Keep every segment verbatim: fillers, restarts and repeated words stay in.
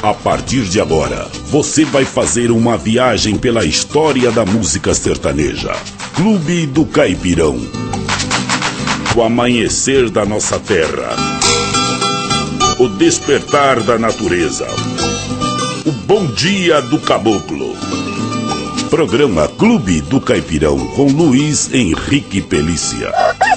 A partir de agora, você vai fazer uma viagem pela história da música sertaneja. Clube do Caipirão. O amanhecer da nossa terra. O despertar da natureza. O bom dia do caboclo. Programa Clube do Caipirão com Luiz Henrique Pelícia.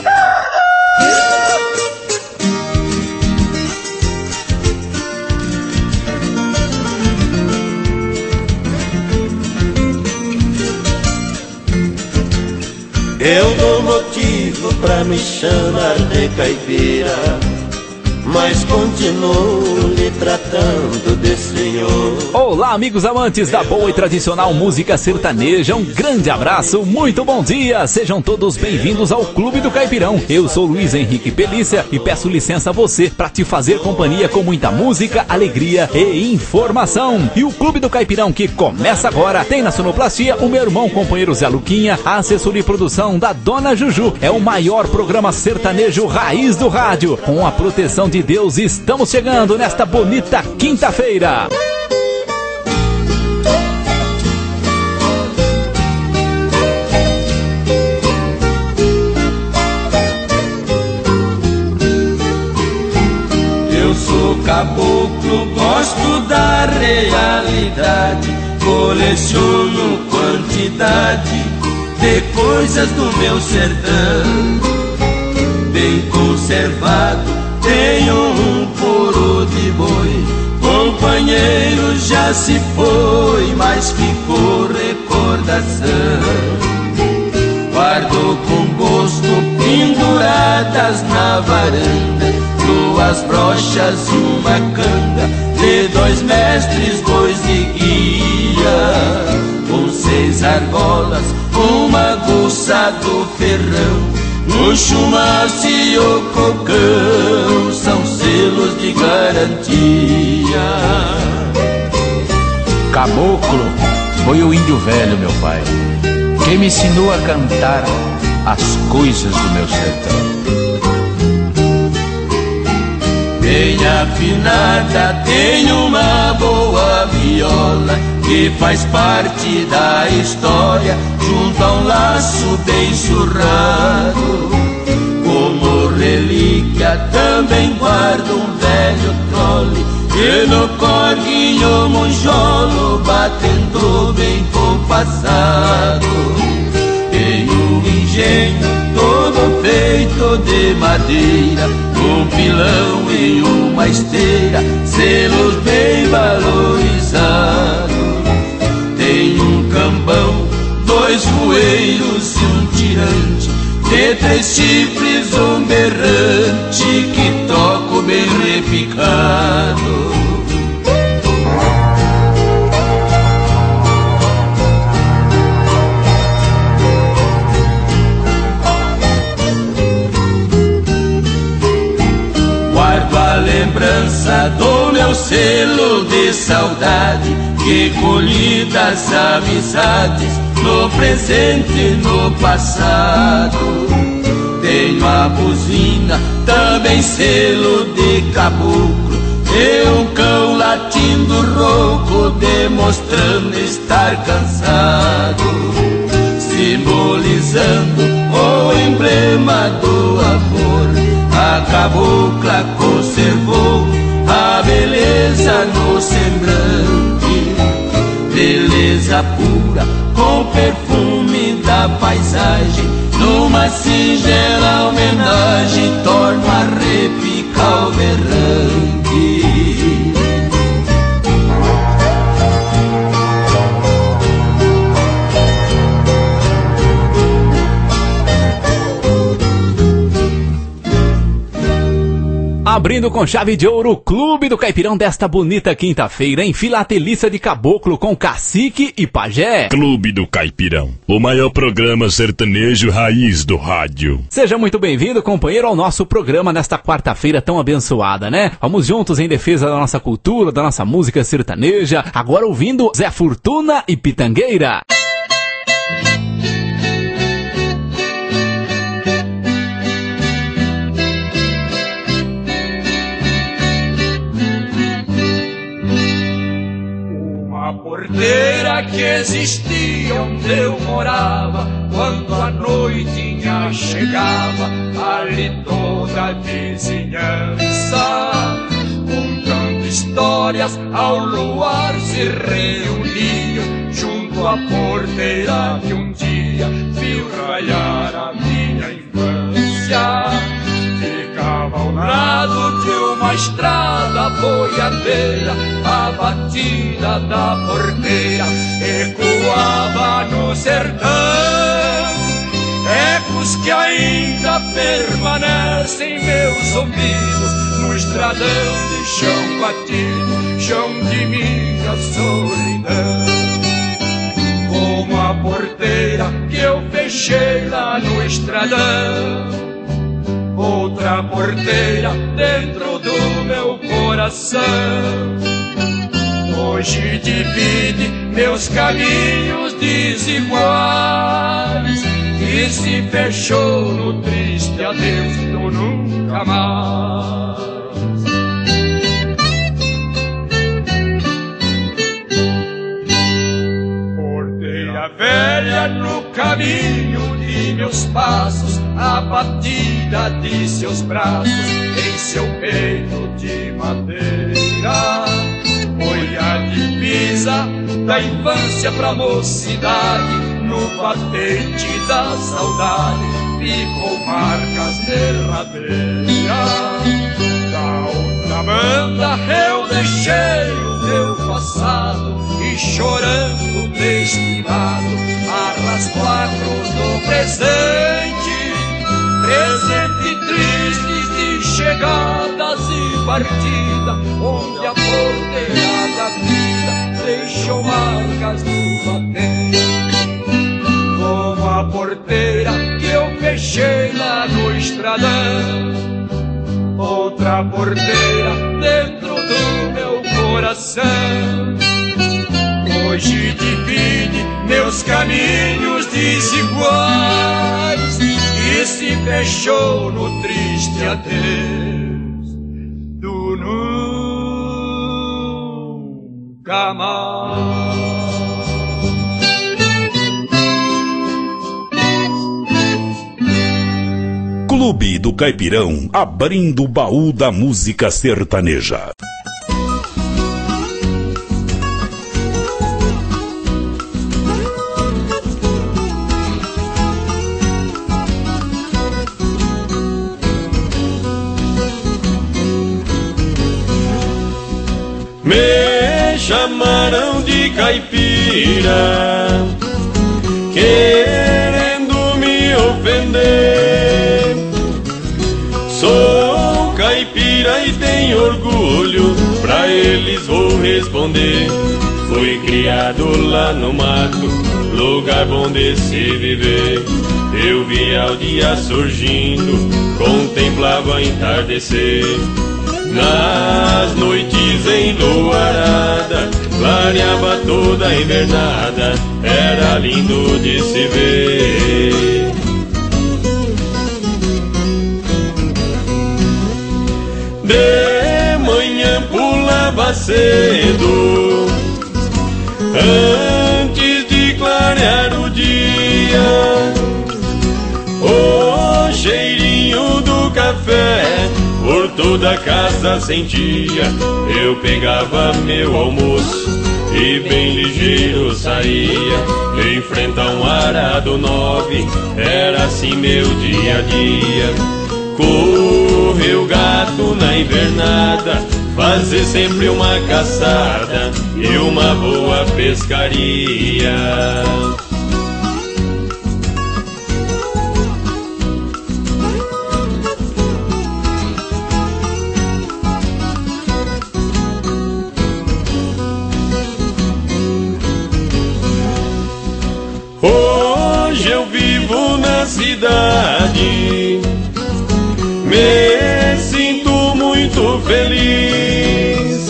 Eu dou motivo pra me chamar de caipira, mas continuo lhe tratando de senhor. Olá, amigos amantes da boa e tradicional música sertaneja, um grande abraço, muito bom dia, sejam todos bem-vindos ao Clube do Caipirão. Eu sou Luiz Henrique Pelícia e peço licença a você para te fazer companhia com muita música, alegria e informação. E o Clube do Caipirão que começa agora tem na sonoplastia o meu irmão companheiro Zé Luquinha, a assessoria e produção da Dona Juju. É o maior programa sertanejo raiz do rádio, com a proteção de Deus. Estamos chegando nesta bonita quinta-feira. Eu sou caboclo, gosto da realidade, coleciono quantidade de coisas do meu sertão. Bem conservado tenho um furo de boi, companheiro já se foi, mas ficou recordação. Guardo com gosto penduradas na varanda duas brochas e uma canga de dois mestres, bois de guia, com seis argolas, uma aguça do ferrão, o chumaço e o cocão são selos de garantia. Caboclo foi o índio velho, meu pai, que me ensinou a cantar as coisas do meu sertão. Bem afinada, tenho uma boa viola que faz parte da história, junto a um laço bem surrado. Como relíquia também guardo um velho trole, e no corguinho monjolo batendo bem compassado. Tenho um engenho todo feito de madeira, um pilão e uma esteira, selos bem valorizados. Tem um cambão, dois voeiros e um tirante, de três chifres um berrante que toco bem repicado. Guardo a lembrança do meu selo de saudade, que colhi das amizades no presente e no passado. Tenho a buzina, também selo de caboclo, e um cão latindo rouco, demonstrando estar cansado, simbolizando o emblema do amor. A cabocla conservou a beleza no semblante, beleza pura com perfume da paisagem, numa singela homenagem torno a repicar o berrante. Abrindo com chave de ouro o Clube do Caipirão desta bonita quinta-feira, em Filatelista de Caboclo com Cacique e Pajé. Clube do Caipirão, o maior programa sertanejo raiz do rádio. Seja muito bem-vindo, companheiro, ao nosso programa nesta quarta-feira tão abençoada, né? Vamos juntos em defesa da nossa cultura, da nossa música sertaneja, agora ouvindo Zé Fortuna e Pitangueira. existia onde eu morava. Quando a noitinha chegava, ali toda a vizinhança, contando histórias ao luar, se reuniam junto à porteira que um dia viu raiar a minha infância. Ficava ao lado de uma estrada boiadeira, a batida da porteira ecoava no sertão. Ecos que ainda permanecem meus ouvidos no estradão de chão batido, chão de minha solidão. Como a porteira que eu fechei lá no estradão, outra porteira dentro do meu coração. Hoje divide meus caminhos desiguais e se fechou no triste adeus do nunca mais. Porteira velha no caminho de meus passos, a batida de seus braços em seu peito de madeira. Foi a divisa da infância pra mocidade, no batente da saudade ficou marcas derradeiras. Da outra banda eu deixei o meu passado e chorando destinado arrasto a cruz do presente. Presente tristes de chegadas e partida, onde a porteira da vida deixou marcas no batente. Como a porteira que eu fechei lá no estradão, outra porteira dentro do meu coração. Hoje divide meus caminhos desiguais e se fechou no triste adeus do nunca mais. Clube do Caipirão, abrindo o baú da música sertaneja. Me chamaram de caipira, querendo me ofender. Sou caipira e tenho orgulho, pra eles vou responder. Fui criado lá no mato, lugar bom de se viver. Eu via o dia surgindo, contemplava entardecer. Nas noites enluarada, clareava toda a invernada, era lindo de se ver. De manhã pulava cedo, antes de clarear o dia. O cheirinho do café por toda a casa sentia. Eu pegava meu almoço e bem ligeiro saía, enfrentar um arado nove, era assim meu dia a dia. Correr o gato na invernada, fazer sempre uma caçada e uma boa pescaria. Hoje eu vivo na cidade, me sinto muito feliz.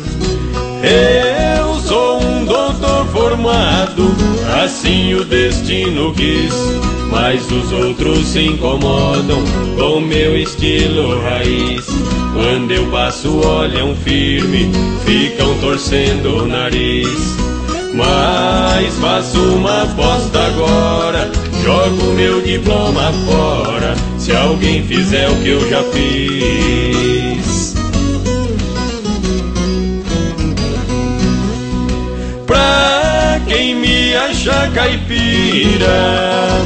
Eu sou um doutor formado, assim o destino quis. Mas os outros se incomodam com meu estilo raiz. Quando eu passo olham firme, ficam torcendo o nariz. Mas faço uma aposta agora, jogo meu diploma fora, se alguém fizer o que eu já fiz. Pra quem me acha caipira,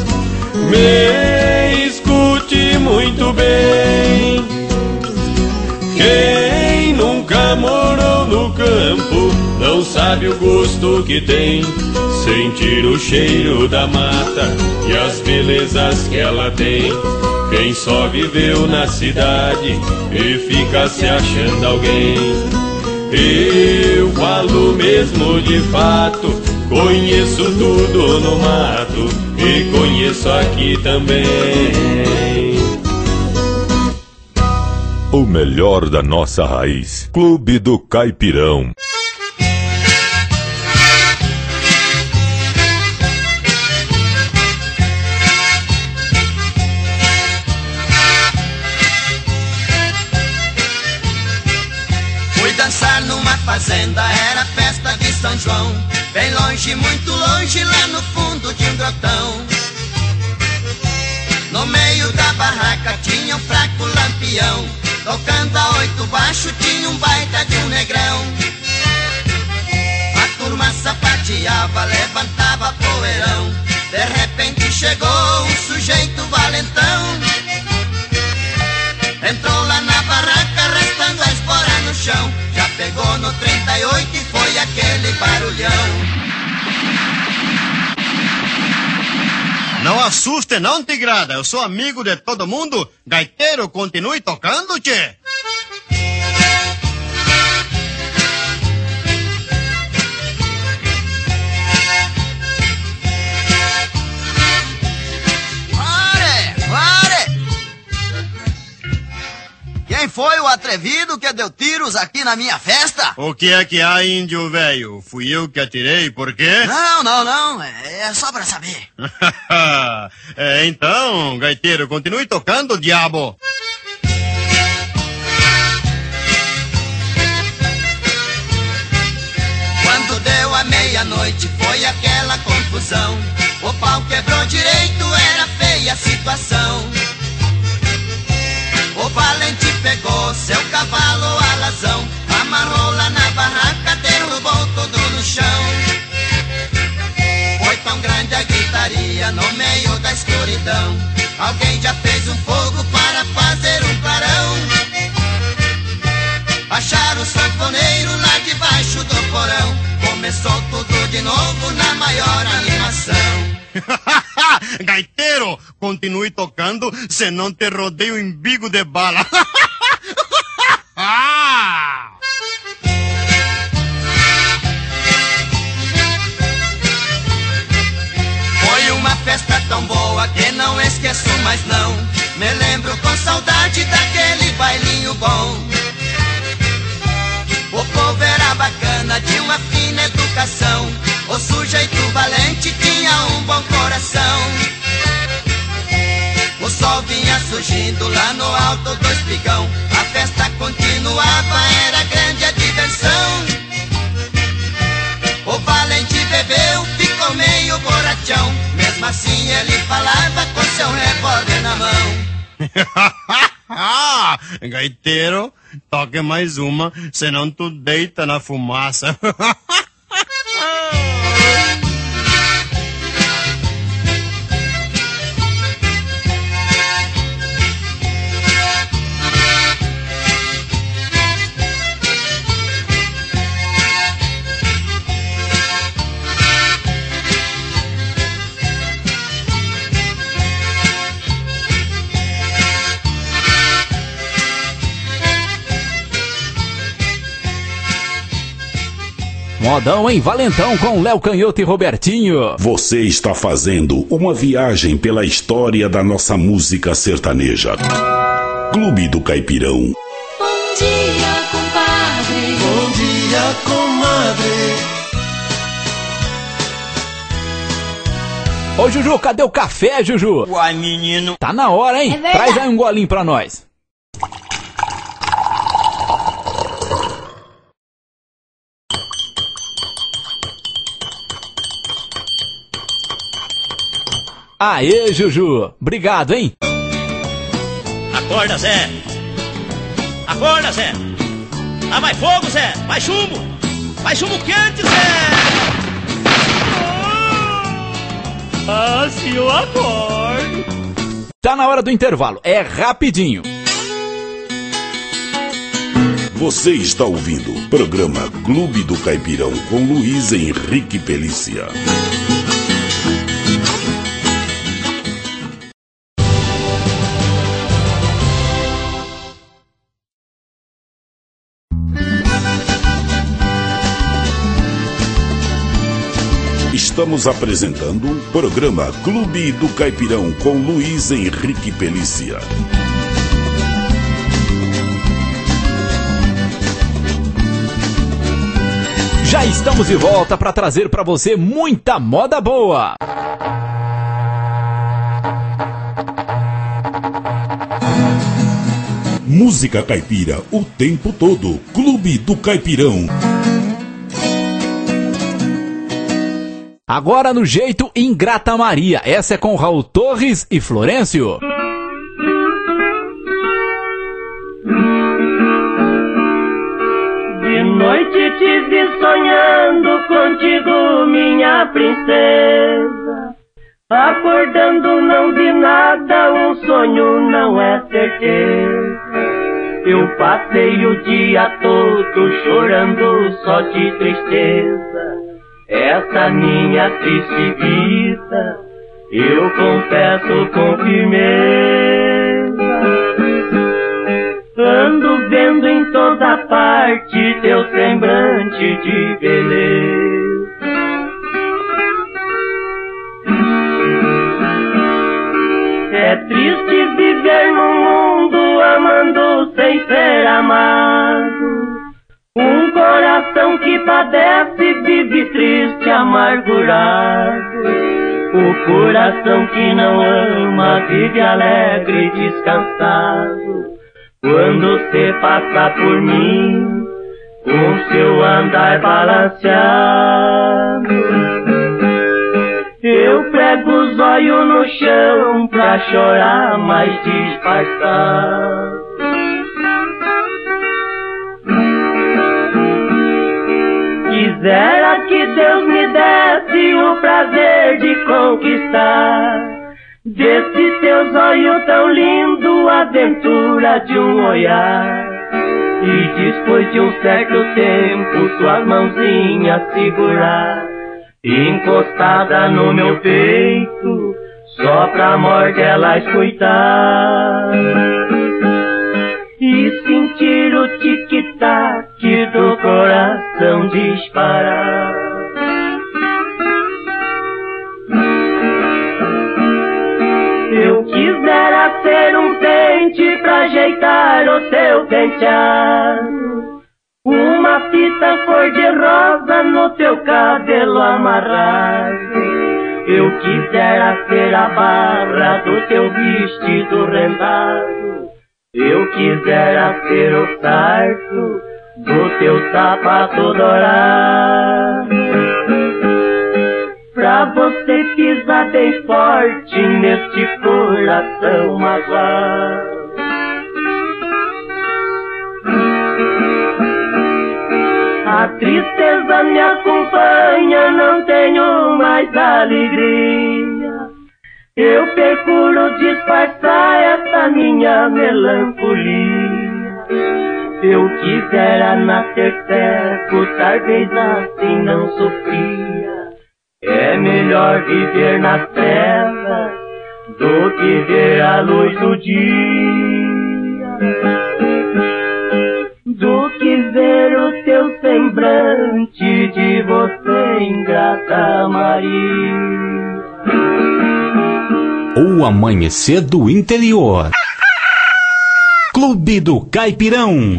me escute muito bem. Quem nunca morou no campo não sabe o gosto que tem sentir o cheiro da mata e as belezas que ela tem. Quem só viveu na cidade e fica se achando alguém. Eu falo mesmo de fato, conheço tudo no mato e conheço aqui também. O melhor da nossa raiz. Clube do Caipirão. Fui dançar numa fazenda, era festa de São João. Bem longe, muito longe, lá no fundo de um grotão. No meio da barraca tinha um fraco lampião. Tocando a oito baixo tinha um baita de um negrão. A turma sapateava, levantava poeirão. De repente chegou um sujeito valentão. Entrou lá na barraca restando a espora no chão. Já pegou no trinta e oito e foi aquele barulhão. Não assuste não, tigrada, eu sou amigo de todo mundo. Gaiteiro, continue tocando, tchê. Pare, pare! Quem foi o atrevido que deu tiros aqui na minha festa? O que é que há, índio velho? Fui eu que atirei, por quê? Não, não, não, é só pra saber. É, então, gaiteiro, continue tocando, diabo. Quando deu a meia-noite foi aquela confusão. O pau quebrou direito, era feia a situação. O valente pegou seu cavalo alazão, amarrou lá na barraca, derrubou tudo no chão. Foi tão grande a gritaria no meio da escuridão. Alguém já fez um fogo para fazer um clarão. Acharam o sanfoneiro lá debaixo do porão. Começou tudo de novo na maior animação. Gaiteiro, continue tocando, senão te rodeio em bico de bala. Foi uma festa tão boa que não esqueço mais não. Me lembro com saudade daquele bailinho bom. O povo era bacana, de uma fina educação. O sujeito valente tinha um bom coração. O sol vinha surgindo lá no alto do espigão. A festa continuava, era grande a diversão. O valente bebeu, ficou meio borrachão. Mesmo assim ele falava com seu revólver na mão. Gaiteiro, toque mais uma, senão tu deita na fumaça. Modão em Valentão com Léo Canhoto e Robertinho. Você está fazendo uma viagem pela história da nossa música sertaneja. Clube do Caipirão. Bom dia, compadre. Bom dia, comadre. Ô, Juju, cadê o café, Juju? Uai, menino. Tá na hora, hein? É Traz aí um golinho pra nós. Aê, Juju. Obrigado, hein? Acorda, Zé. Acorda, Zé. Lá vai fogo, Zé. Vai chumbo. Vai chumbo quente, Zé. Ah, se eu acordo. Tá na hora do intervalo. É rapidinho. Você está ouvindo o programa Clube do Caipirão com Luiz Henrique Pelícia. Estamos apresentando o programa Clube do Caipirão com Luiz Henrique Pelícia. Já estamos de volta para trazer para você muita moda boa. Música caipira o tempo todo. Clube do Caipirão. Agora no jeito Ingrata Maria. Essa é com Raul Torres e Florencio. De noite te vi sonhando contigo, minha princesa. Acordando não vi nada, um sonho não é certeza. Eu passei o dia todo chorando só de tristeza. Essa minha triste vida, eu confesso com firmeza. Ando vendo em toda parte teu semblante de beleza. É triste viver no mundo amando sem ser amado. Um coração que padece vive triste, amargurado. O coração que não ama vive alegre e descansado. Quando cê passa por mim, com seu andar balanceado, eu prego os olhos no chão pra chorar mais disfarçado. Quisera que Deus me desse o prazer de conquistar desse teus olhos tão lindo a aventura de um olhar. E depois de um certo tempo suas mãozinhas segurar, encostada no meu peito, só pra amor delas cuidar. E sentir o tic-tac do coração disparar. Eu quisera ser um pente pra ajeitar o teu penteado, uma fita cor-de-rosa no teu cabelo amarrado. Eu quisera ser a barra do teu vestido rendado. Eu quisera ser o sarto do teu sapato dourado, pra você pisar bem forte neste coração magoado. A tristeza me acompanha, não tenho mais alegria. Eu procuro disfarçar essa minha melancolia. Eu quisera nascer cego, talvez assim não sofria. É melhor viver nas trevas do que ver a luz do dia, do que ver o teu semblante de você, ingrata Maria. O amanhecer do interior. Clube do Caipirão.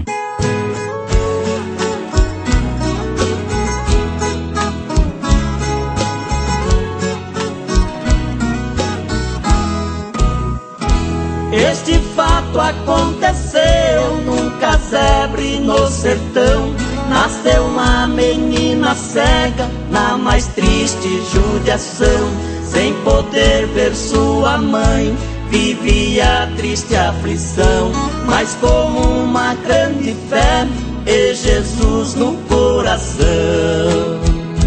Este fato aconteceu num casebre no sertão. Nasceu uma menina cega na mais triste judiação, sem poder poder ver sua mãe, vivia triste aflição, mas com uma grande fé e Jesus no coração.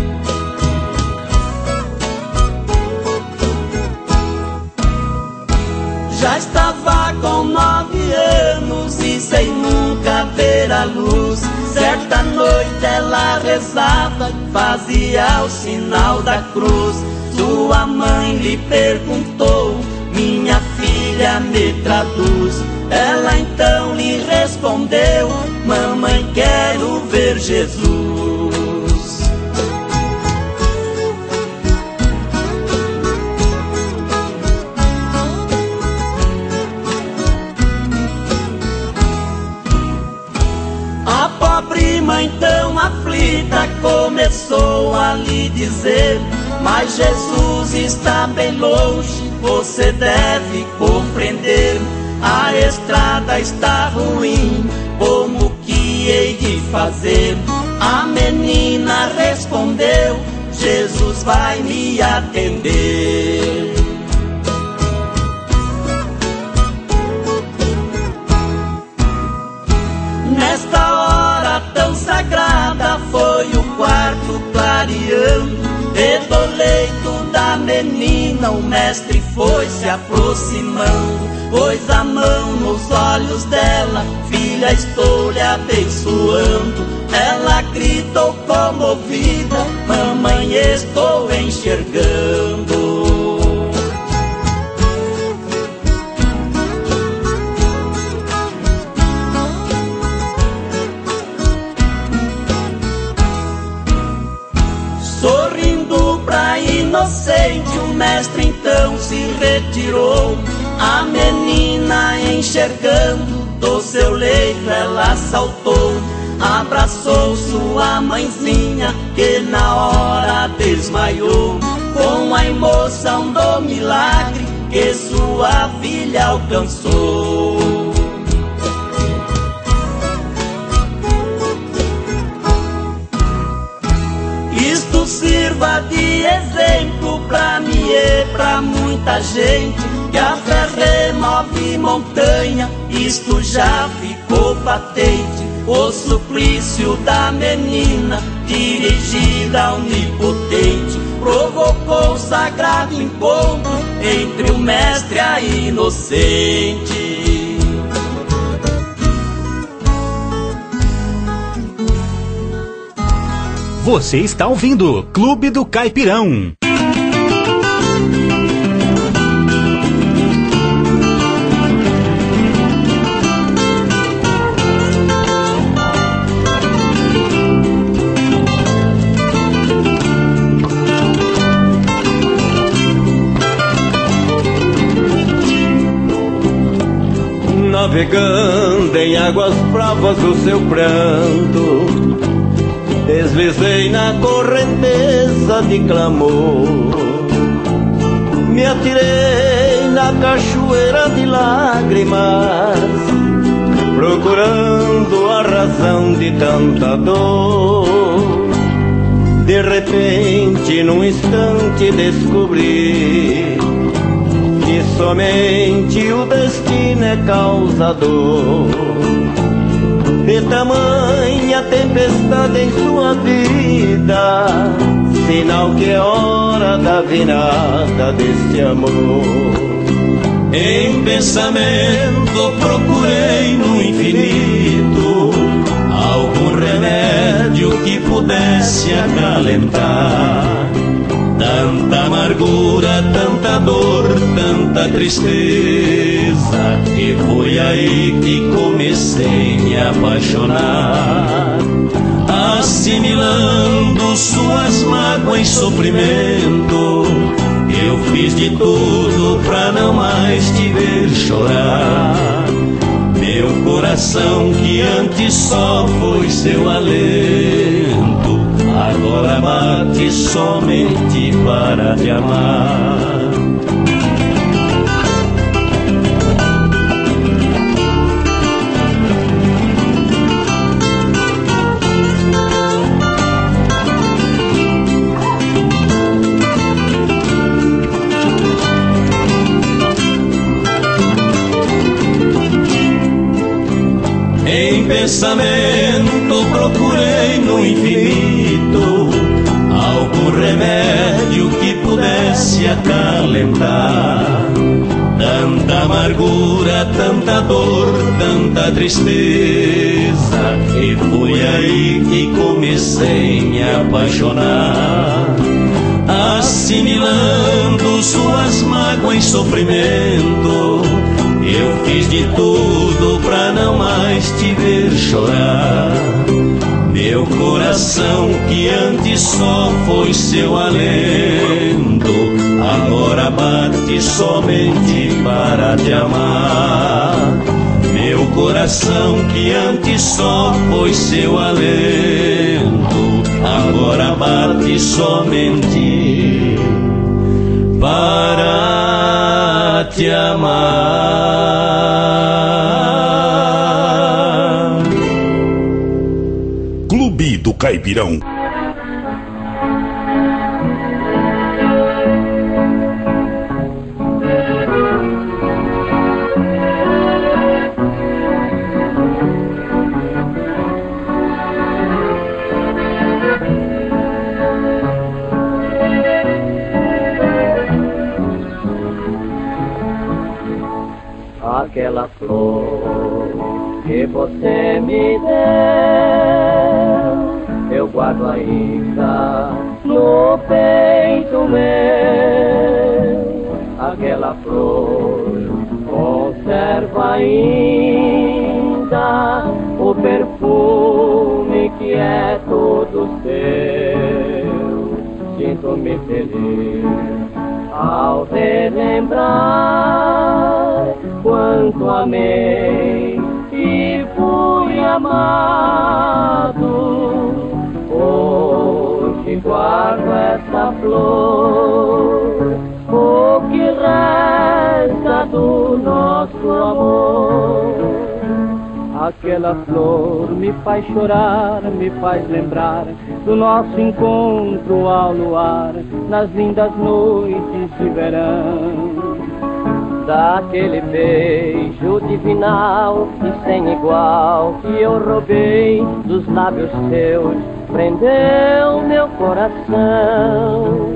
Já estava com nove anos e sem nunca ver a luz. Certa noite ela rezava, fazia o sinal da cruz. Sua mãe lhe perguntou: minha filha, me traduz. Ela então lhe respondeu: mamãe, quero ver Jesus. A pobre mãe tão aflita começou a lhe dizer: mas Jesus está bem longe, você deve compreender. A estrada está ruim, como que hei de fazer? A menina respondeu: Jesus vai me atender. Nesta hora tão sagrada foi o quarto clareando, e do leito da menina o mestre foi se aproximando. Pôs a mão nos olhos dela: filha, estou lhe abençoando. Ela gritou comovida: mamãe, estou enxergando. Sorrindo pra inocente, o mestre então se retirou. A menina enxergando, do seu leito ela saltou. Abraçou sua mãezinha, que na hora desmaiou, com a emoção do milagre que sua filha alcançou. Isto sirva de exemplo pra mim e pra muita gente, que a fé remove montanha, isto já ficou patente. O suplício da menina, dirigida ao onipotente, provocou sagrado encontro entre o mestre e a inocente. Você está ouvindo Clube do Caipirão. Navegando em águas bravas do seu pranto, deslizei na correnteza de clamor. Me atirei na cachoeira de lágrimas, procurando a razão de tanta dor. De repente, num instante, descobri que somente o destino é causador de tamanha tempestade em sua vida, sinal que é hora da virada deste amor. Em pensamento procurei no infinito algum remédio que pudesse acalentar tanta amargura, tanta dor, tanta tristeza, que foi aí que comecei a me apaixonar, assimilando suas mágoas e sofrimento. Eu fiz de tudo pra não mais te ver chorar. Meu coração que antes só foi seu alento, agora bate somente para te amar. pensamento procurei no infinito algum remédio que pudesse acalentar tanta amargura, tanta dor, tanta tristeza. E foi aí que comecei a me apaixonar, assimilando suas mágoas em sofrimento. Eu fiz de tudo pra não mais te ver chorar. Meu coração que antes só foi seu alento, agora bate somente para te amar. Meu coração que antes só foi seu alento, agora bate somente para te amar. Clube do Caipirão. Aquela flor que você me deu, eu guardo ainda no peito meu. Aquela flor conserva ainda o perfume que é todo seu. Sinto-me feliz ao relembrar quanto amei e fui amado. Hoje guardo essa flor, o que resta do nosso amor. Aquela flor me faz chorar, me faz lembrar do nosso encontro ao luar, nas lindas noites de verão. Daquele beijo divinal e sem igual que eu roubei dos lábios seus, prendeu meu coração.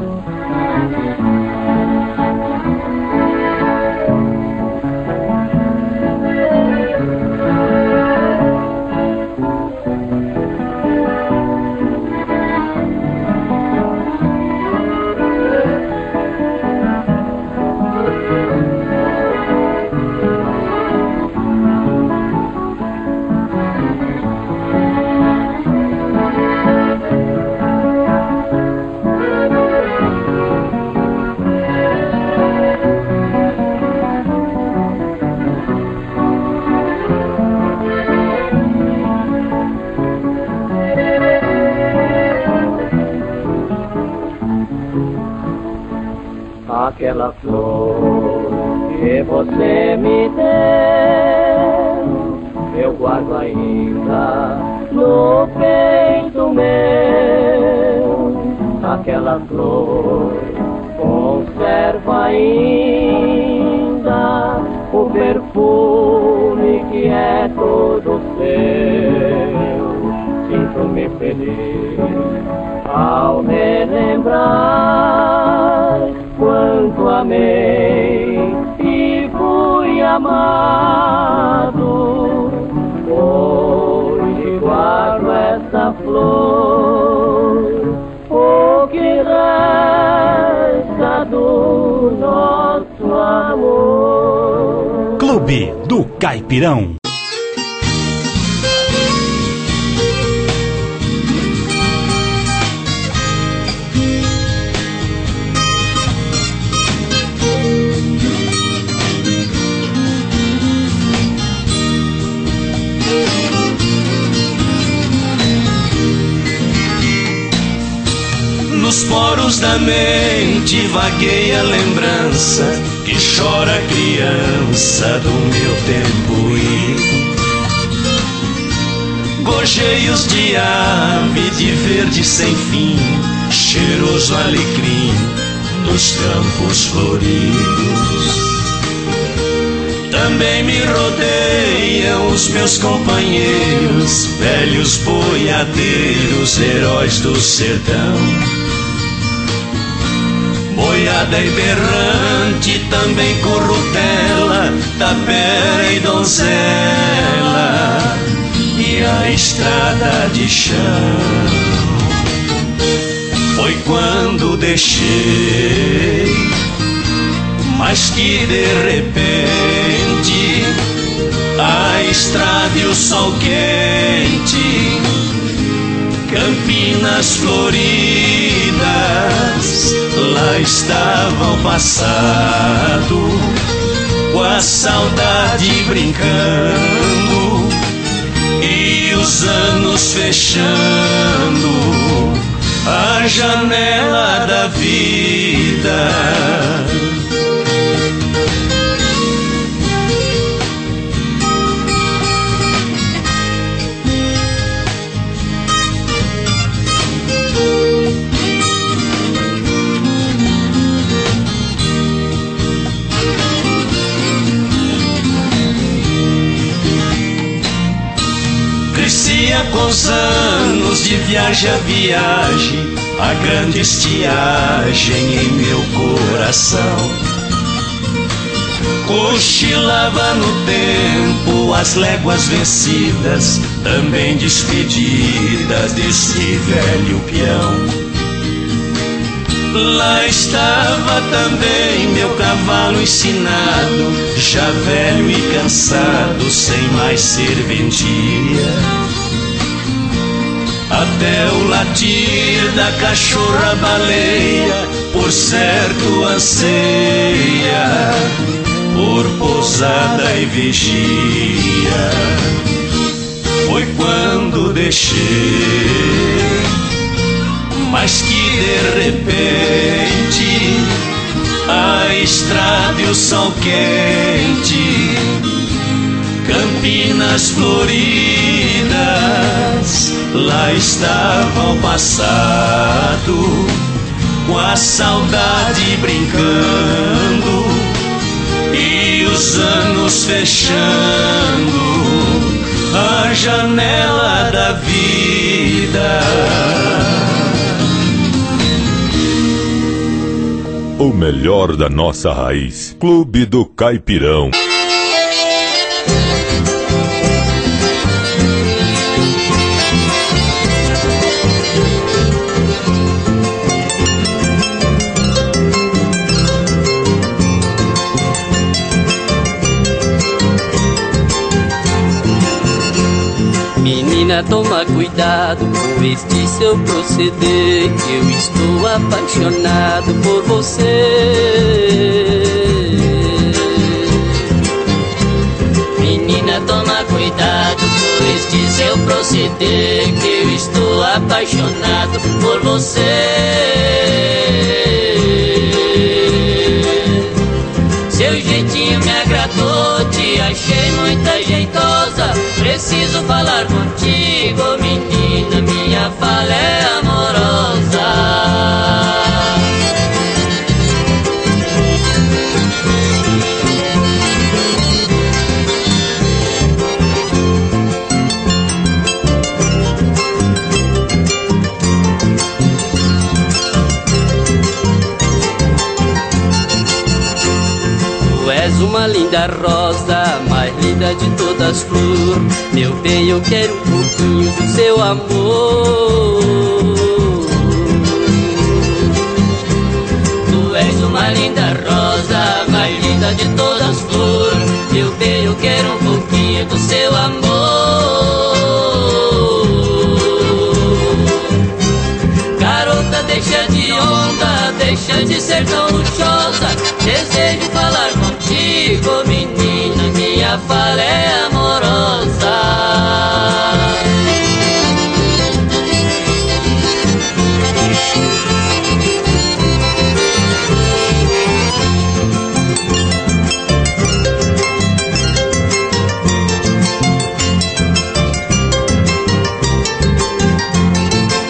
Aquela flor que você me deu, eu guardo ainda no peito meu. Aquela flor conserva ainda o perfume que é todo seu. Sinto-me feliz ao me lembrar quanto amei e fui amado. Hoje guardo essa flor, o que resta do nosso amor. Clube do Caipirão. Nos poros da mente vagueia a lembrança que chora a criança do meu tempo ir. Gorjeios de ave de verde sem fim, cheiroso alecrim dos campos floridos. Também me rodeia diziam os meus companheiros, velhos boiadeiros, heróis do sertão. Boiada e berrante, também currutela, tapera e donzela, e a estrada de chão. Foi quando deixei, mas que de repente a estrada e o sol quente, Campinas floridas, lá estava o passado, com a saudade brincando e os anos fechando a janela da vida. Crescia com os anos de viagem a viagem, a grande estiagem em meu coração. Cochilava no tempo as léguas vencidas, também despedidas desse velho peão. Lá estava também meu cavalo ensinado, já velho e cansado, sem mais serventia. Até o latir da cachorra-baleia, por certo anseia por pousada e vigia. Foi quando deixei, mas que de repente a estrada e o sol quente, Campinas floridas, lá estava o passado, com a saudade brincando e os anos fechando a janela da vida. O melhor da nossa raiz. Clube do Caipirão. Menina, toma cuidado com este seu proceder, que eu estou apaixonado por você. Menina, toma cuidado com este seu proceder, que eu estou apaixonado por você. Seu jeitinho me agradou, te achei muito jeitosa. Preciso falar contigo, menina, minha fala é amorosa. Tu és uma linda rosa, mais linda de todas as flores. Meu bem, eu quero um pouquinho do seu amor. Tu és uma linda rosa, mais linda de todas as flores. Meu bem, eu quero um pouquinho do seu amor. Garota, deixa de onda, deixa de ser tão luxuosa. Desejo falar contigo, menina, minha fala é amorosa.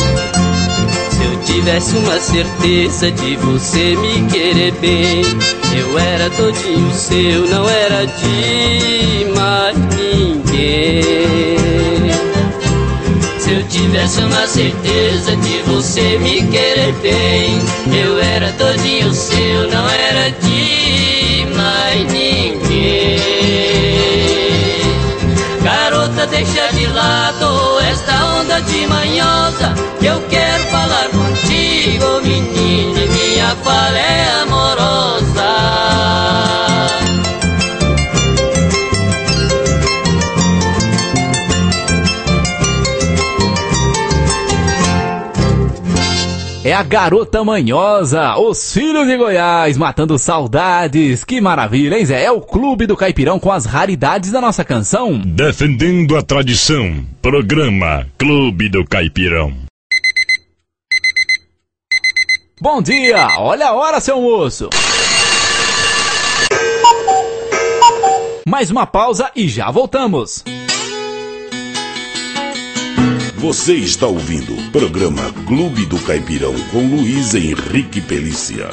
Se eu tivesse uma certeza de você me querer bem, Eu era todinho seu, não era de mais ninguém. Se eu tivesse uma certeza de você me querer bem, eu era todinho seu, não era de mais ninguém. Garota, deixa de lado esta onda de manhosa, que eu quero falar contigo, menina, e minha fala é amorosa. É a Garota Manhosa, os filhos de Goiás, matando saudades. Que maravilha, hein, Zé? É o Clube do Caipirão com as raridades da nossa canção. Defendendo a tradição, programa Clube do Caipirão. Bom dia, olha a hora, seu moço. Mais uma pausa e já voltamos. Você está ouvindo o programa Clube do Caipirão com Luiz Henrique Pelícia.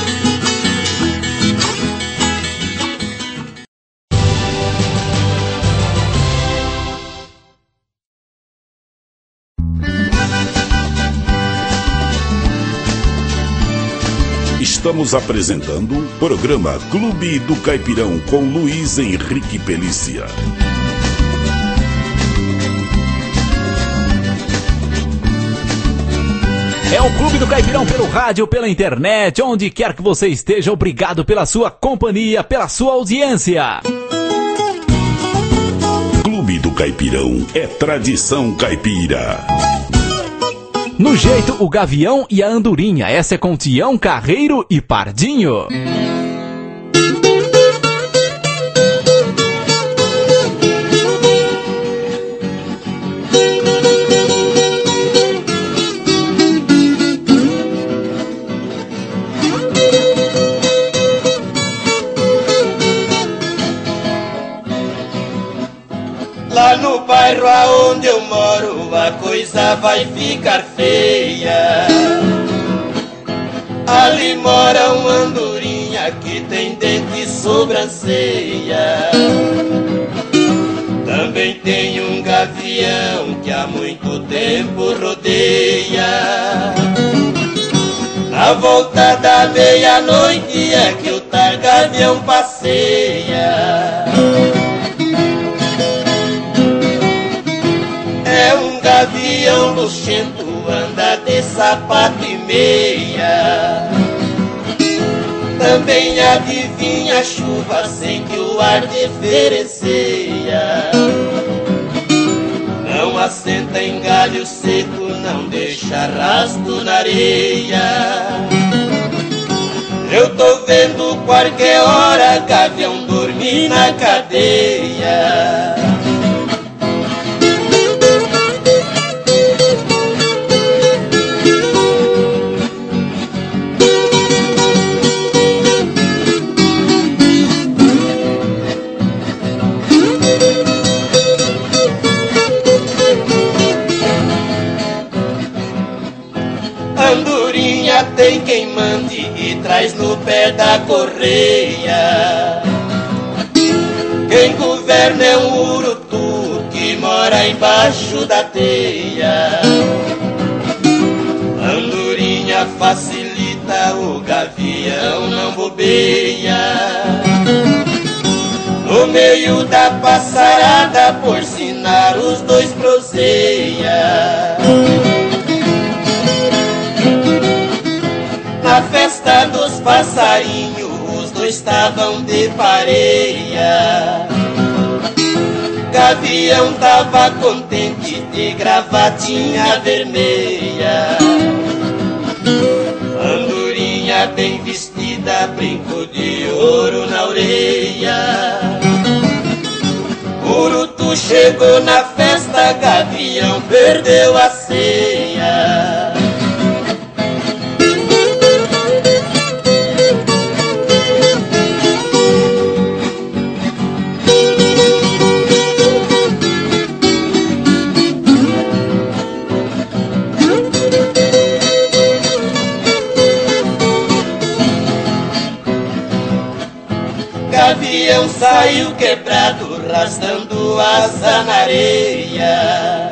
Estamos apresentando o programa Clube do Caipirão com Luiz Henrique Pelícia. É o Clube do Caipirão pelo rádio, pela internet, onde quer que você esteja. Obrigado pela sua companhia, pela sua audiência. Clube do Caipirão é tradição caipira. No jeito, o Gavião e a Andorinha. Essa é com Tião, Carreiro e Pardinho. Lá no bairro aonde eu moro a coisa vai ficar feia. Ali mora uma andorinha que tem dente e sobrancelha. Também tem um gavião que há muito tempo rodeia. Na volta da meia-noite é que o tal gavião passeia. É um gavião luxento, anda de sapato e meia. Também adivinha a chuva sem que o ar diferencia. Não assenta em galho seco, não deixa rastro na areia. Eu tô vendo qualquer hora gavião dormir na cadeia. Andorinha tem quem mande e traz no pé da correia. Quem governa é um urutu que mora embaixo da teia. Andorinha facilita, o gavião não bobeia. No meio da passarada, por sinal, os dois proseia. Na festa dos passarinhos, os dois estavam de pareia. Gavião tava contente de gravatinha vermelha. Andorinha bem vestida, brinco de ouro na orelha. Urutu chegou na festa, gavião perdeu a ceia. avião saiu quebrado, rastando asa na areia,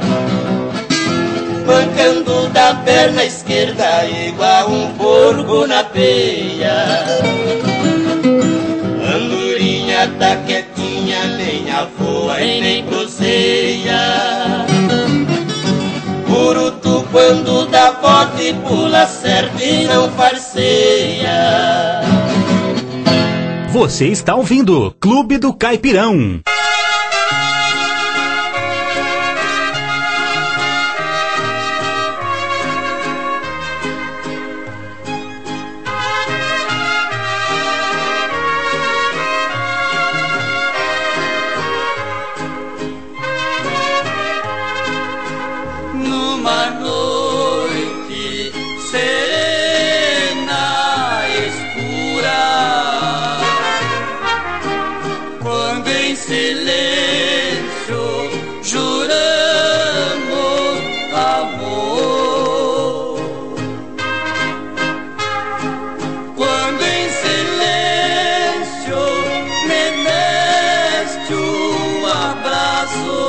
mancando da perna esquerda, igual um porco na peia. Andorinha tá quietinha, nem avoa e nem proseia. Burutu quando dá volta e pula certo e não farseia. Você está ouvindo Clube do Caipirão. Numa noite serena e escura, quando em silêncio juramos amor, quando em silêncio me deste um abraço,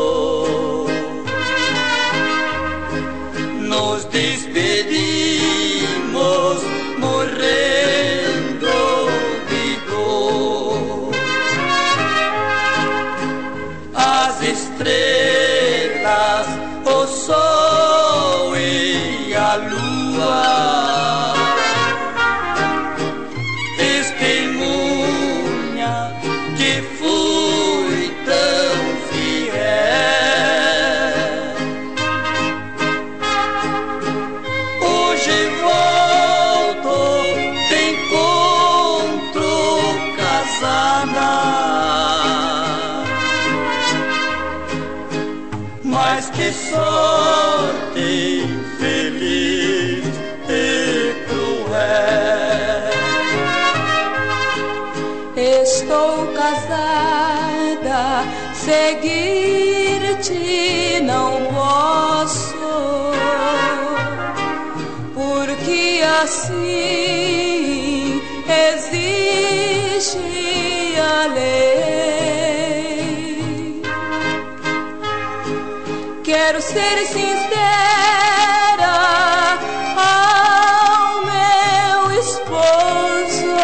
nos despedimos morrendo de dor. As estrelas, o sol e a lua testemunha que fui tão fiel. Hoje volto, te encontro casada, mas que sorte feliz e cruel. Estou casada, seguir-te não posso, porque assim exige a lei. Quero ser sincera ao meu esposo,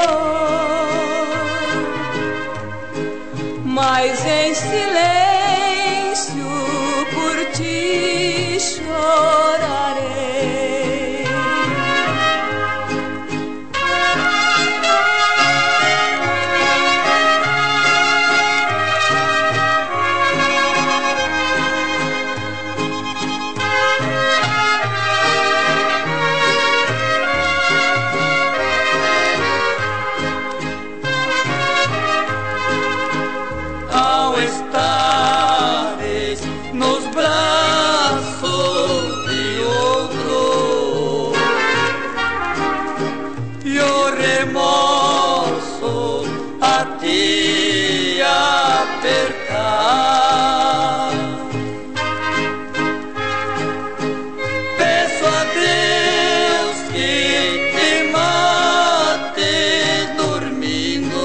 mas em silêncio por ti chorarei. Ao estares nos braços de outro, e o remorso a ti apertar, peço a Deus que te mate dormindo,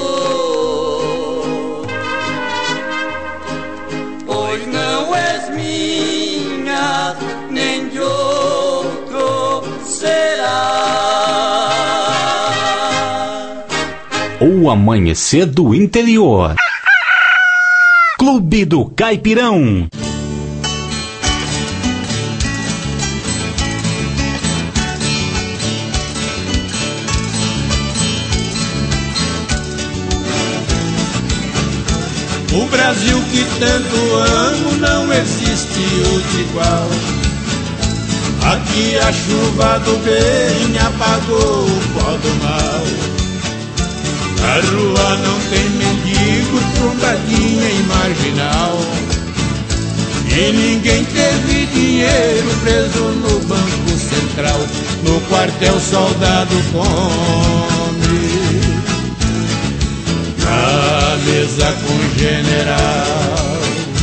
pois não és minha, nem de outro será. O amanhecer do interior. Clube do Caipirão. O Brasil que tanto amo não existe outro igual. Aqui a chuva do bem apagou o pó do mal. Na rua não tem mendigo, trombadinha e marginal. E ninguém teve dinheiro preso no Banco Central. No quartel soldado come, na mesa com general.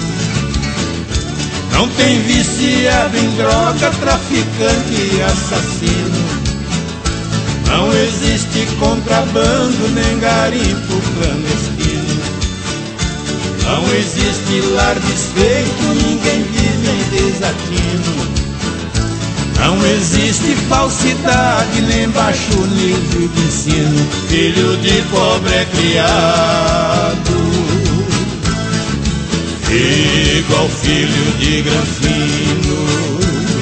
Não tem viciado em droga, traficante e assassino. Não existe contrabando nem garimpo clandestino. Não existe lar desfeito, ninguém vive em desatino. Não existe falsidade, nem baixo nível de ensino. Filho de pobre é criado igual filho de granfino.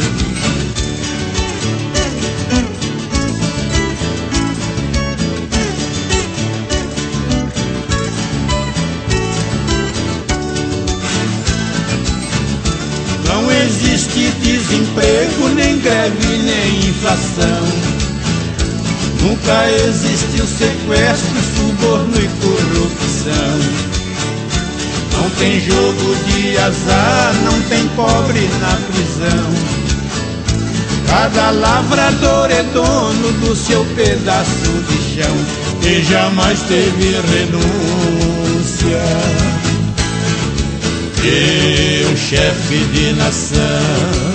Não existe desemprego, nem greve, nem inflação. Nunca existiu sequestro, suborno e corrupção. Não tem jogo de azar, não tem pobre na prisão. Cada lavrador é dono do seu pedaço de chão e jamais teve renúncia. E um chefe de nação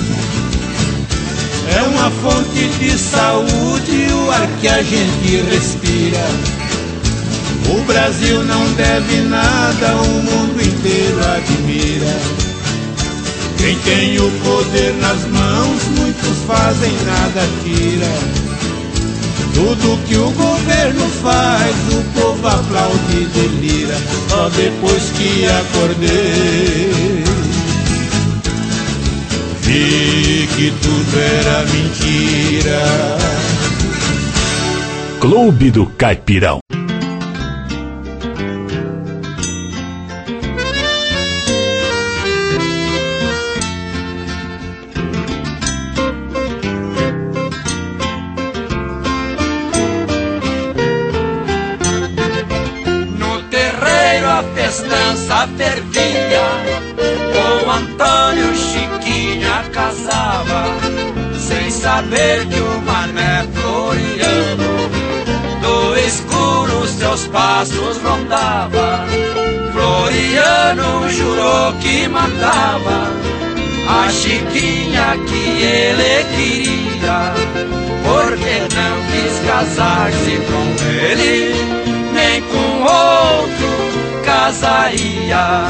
é uma fonte de saúde, o ar que a gente respira. O Brasil não deve nada, o mundo inteiro admira. Quem tem o poder nas mãos, muitos fazem, nada tira. Tudo que o governo faz, o povo aplaude e delira. Só depois que acordei vi que tudo era mentira. Clube do Caipirão. Festança fervia, com Antônio Chiquinha casava, sem saber que o mané Floriano do escuro seus passos rondava. Floriano jurou que matava a Chiquinha que ele queria, porque não quis casar-se com ele, nem com outro casaria.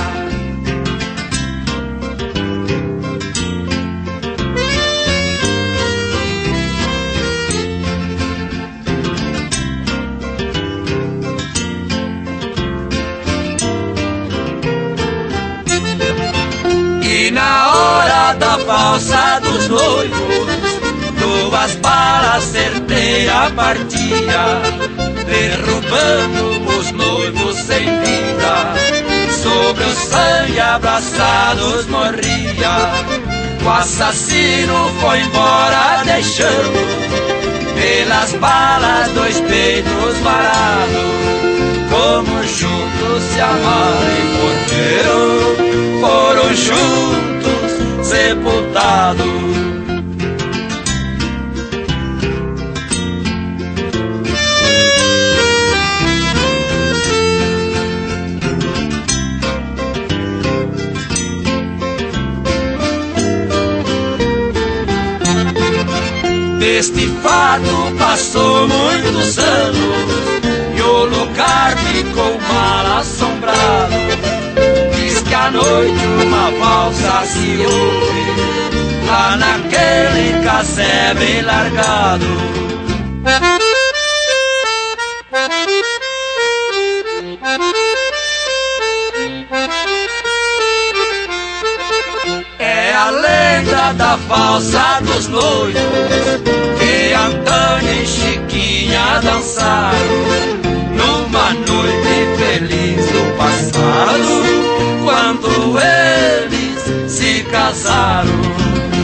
E na hora da valsa dos noivos, duas balas certeiras partia, derrubando os noivos sem vida. Sobre o sangue abraçados morria. O assassino foi embora deixando pelas balas dois peitos varados. Como juntos se amaram e morreram, foram juntos sepultados. Deste fato passou muitos anos e o lugar ficou mal assombrado. Diz que à noite uma valsa se ouve lá naquele casebre largado. É a lenda da valsa dos noivos que Antônio e Chiquinha dançaram numa noite feliz do passado, quando eles se casaram.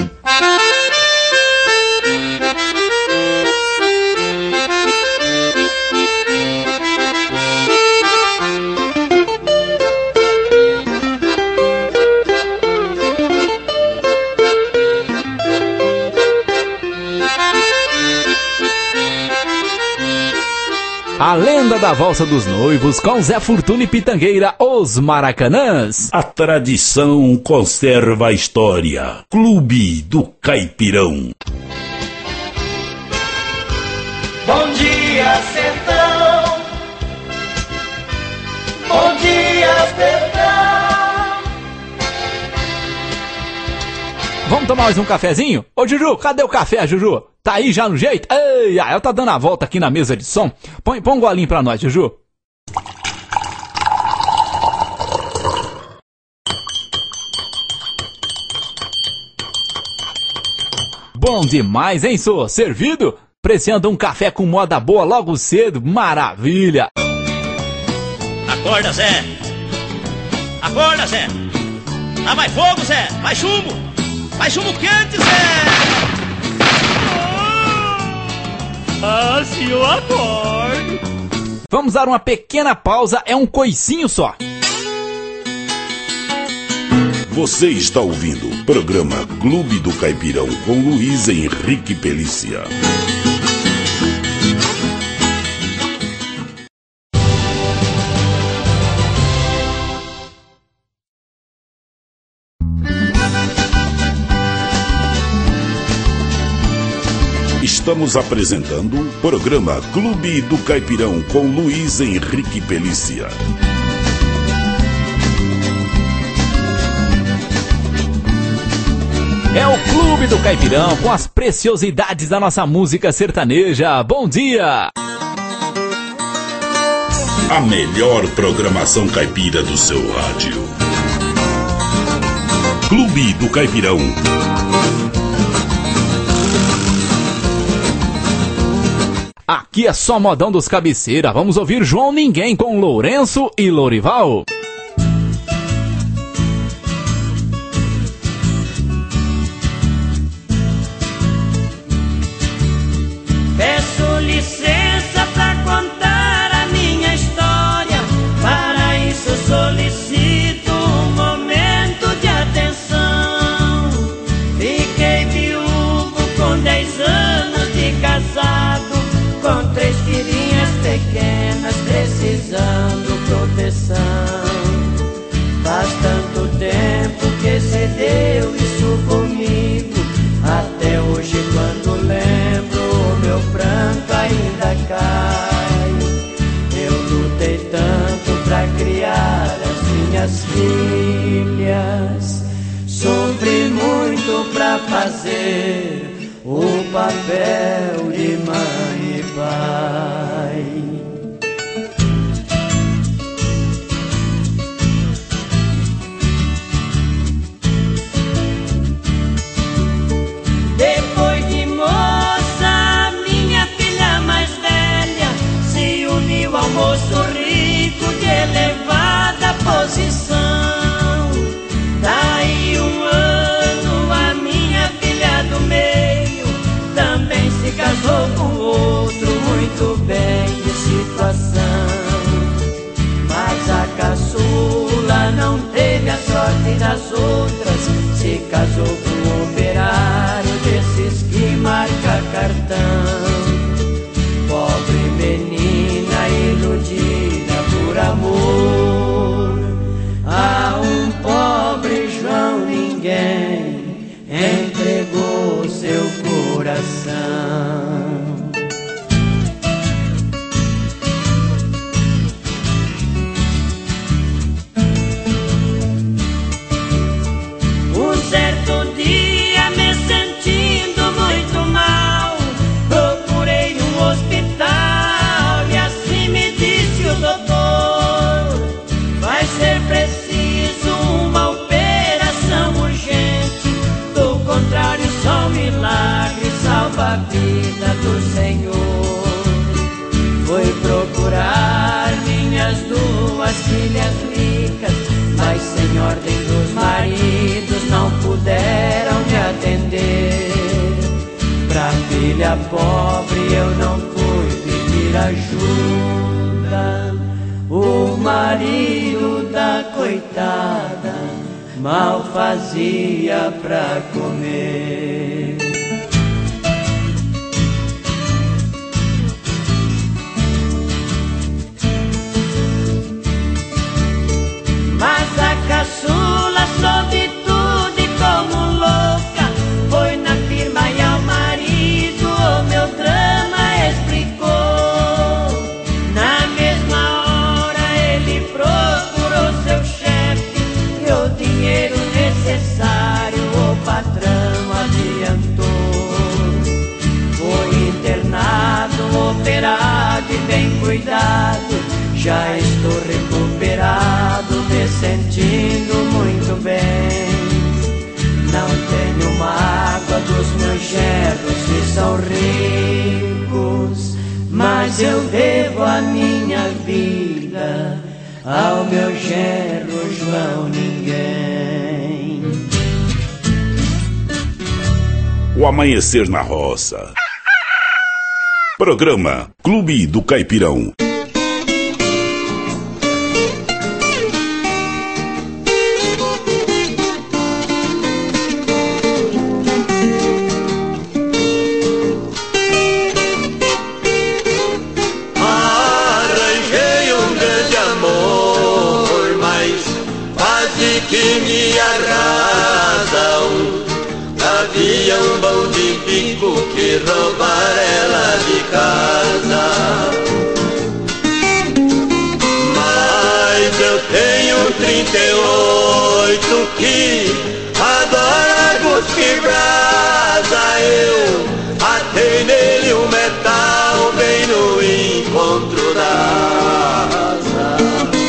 A lenda da valsa dos noivos com Zé Fortuna e Pitangueira, os Maracanãs. A tradição conserva a história. Clube do Caipirão. Bom dia, sertão. Bom dia, sertão. Vamos tomar mais um cafezinho? Ô Juju, cadê o café, Juju? Tá aí já no jeito? Ei, ela tá dando a volta aqui na mesa de som. Põe, põe um golinho pra nós, Juju. Bom demais, hein, sô? Servido? Preciando um café com moda boa logo cedo? Maravilha! Acorda, Zé! Acorda, Zé! Dá mais fogo, Zé! Mais chumbo! Mais chumbo quente, Zé! Ah, se eu acordo! Vamos dar uma pequena pausa, é um coicinho só. Você está ouvindo o programa Clube do Caipirão com Luiz Henrique Pelícia. Estamos apresentando o programa Clube do Caipirão com Luiz Henrique Pelícia. É o Clube do Caipirão com as preciosidades da nossa música sertaneja. Bom dia! A melhor programação caipira do seu rádio. Clube do Caipirão. Aqui é só modão dos cabeceira. Vamos ouvir João Ninguém com Lourenço e Lorival. Peço licença pra contar a minha história. Para isso solicito um momento de atenção. Fiquei viúvo com dez anos de casado, com três filhinhas pequenas precisando proteção. Faz tanto tempo que se deu isso comigo. Até hoje quando lembro o meu pranto ainda cai. Eu lutei tanto pra criar as minhas filhas. Sofri muito pra fazer o papel de mãe e pai. Depois de moça, minha filha mais velha se uniu ao moço rico de elevada posição. Daí um ano a minha filha do meio também se casou com outro muito bem de situação. Mas a caçula não teve a sorte das outras, se casou com um operário desses que marca cartão. Pobre menina iludida por amor, a um pobre João Ninguém entregou seu coração. Um certo dia, me sentindo muito mal, procurei um hospital e assim me disse o doutor: vai ser preciso uma operação urgente, do contrário só um milagre salva a vida do Senhor. Fui procurar minhas duas filhas ricas, mas sem ordem dos maridos não puderam me atender. Pra filha pobre eu não fui pedir ajuda, o marido da coitada mal fazia pra comer. Mas a caçula soube tudo e como louca foi na firma e ao marido o meu drama explicou. Na mesma hora ele procurou seu chefe e o dinheiro necessário o patrão Já estou recuperado, me sentindo muito bem. Não tenho mágoa dos meus genros que são ricos, mas eu devo a minha vida ao meu genro João Ninguém. O Amanhecer na Roça. Programa Clube do Caipirão. Arranjei um grande amor, mas quase que me arrasam. Havia um bom de pico que roubar ela de casa. Mas eu tenho trinta e oito que adora cuspir brasa. Eu atei nele um metal bem no encontro da asa.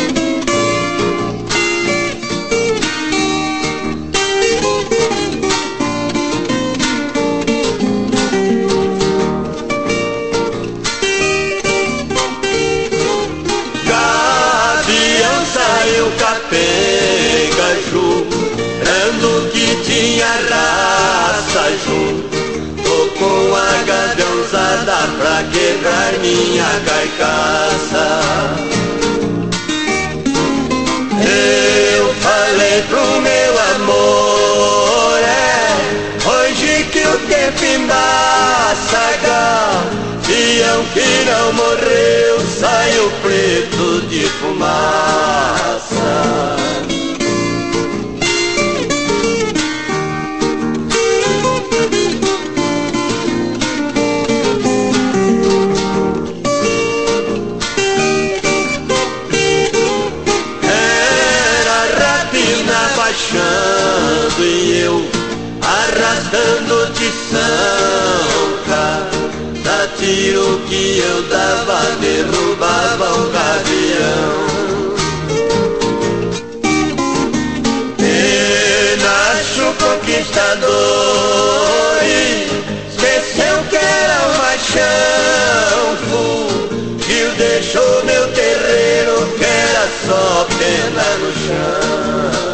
Capenga jurando que tinha raça junto. Tô com a gaviãozada pra quebrar minha carcaça. Eu falei pro meu amor, é hoje que o tempo embaça. Gavião que não morreu, saiu preto de fumaça. Era rapina baixando e eu arrastando tição. Cada tiro que eu dava derrubava um gavião. Conquistador e esqueceu que era um machão. Fugiu, deixou meu terreiro que era só pena no chão.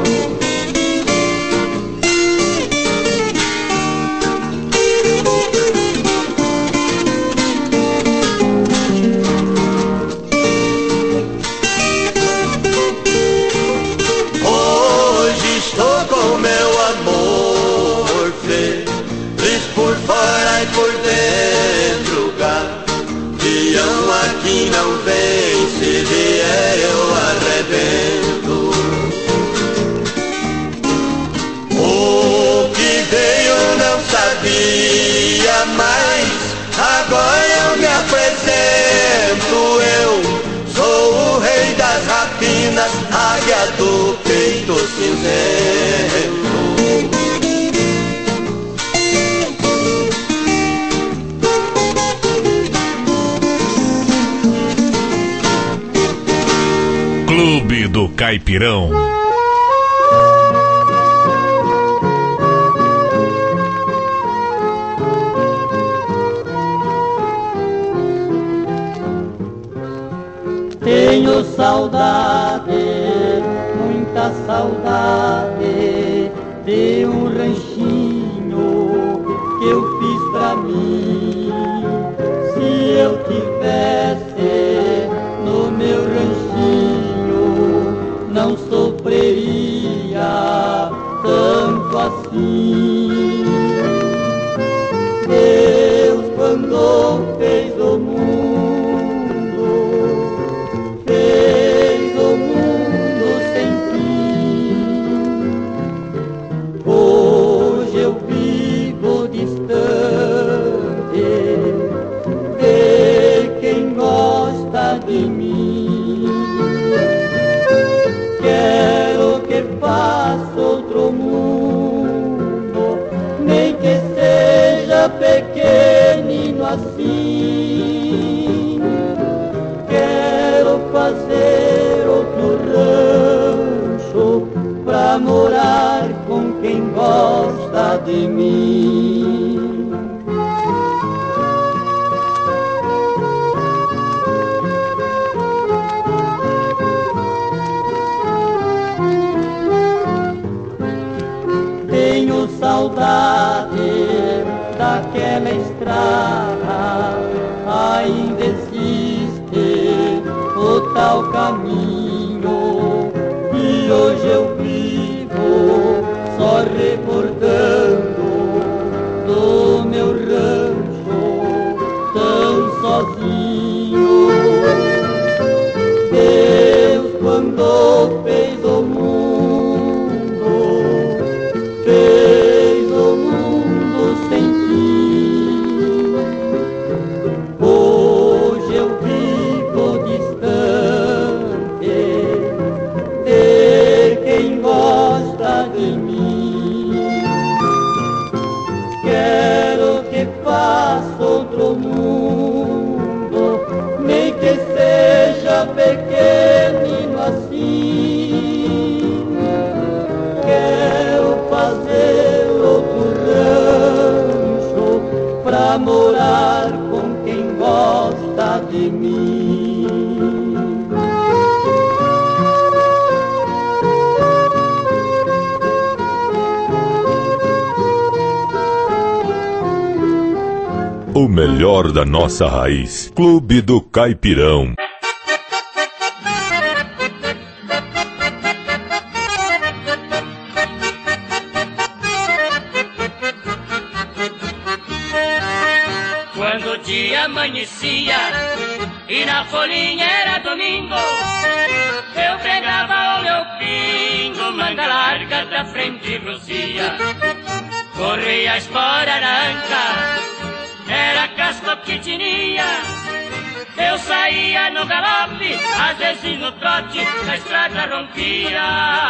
Aqui não vem, se vier eu arrebento. O que veio não sabia, mas agora eu me apresento. Eu sou o rei das rapinas, águia do peito cinzento. Clube do Caipirão. Tenho saudade, muita saudade de um ranchinho que eu fiz pra mim. Se eu tivesse no meu ranchinho, não sofreria tanto assim. Deus, quando fez o mundo, fez o mundo sem fim. Hoje eu vivo distante de quem gosta de mim. Quero que faça outro mundo, nem que seja pequenino assim. Cristo fez o mundo, fez o mundo sem fim. Hoje eu vivo distante de quem gosta de mim. Quero que faça outro mundo, nem que seja pequenino assim. Quero fazer outro rancho pra morar com quem gosta de mim. O melhor da nossa raiz. Clube do Caipirão. Quando o dia amanhecia e na folhinha era domingo, eu pegava o meu pingo, manga larga da frente Rosia. Corria a espora na anca, era casco que tinha. Eu saía no galope, às vezes no trote, a estrada rompia.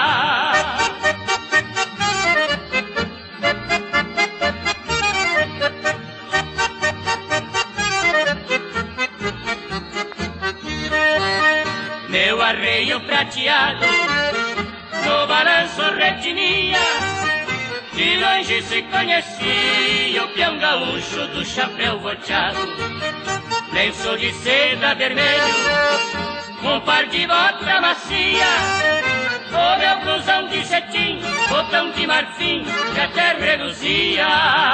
Meu arreio prateado no balanço retinia. De longe se conhecia o peão gaúcho do chapéu volteado, lenço de seda vermelho, um par de bota macia, o meu blusão de cetim, botão de marfim que até reluzia.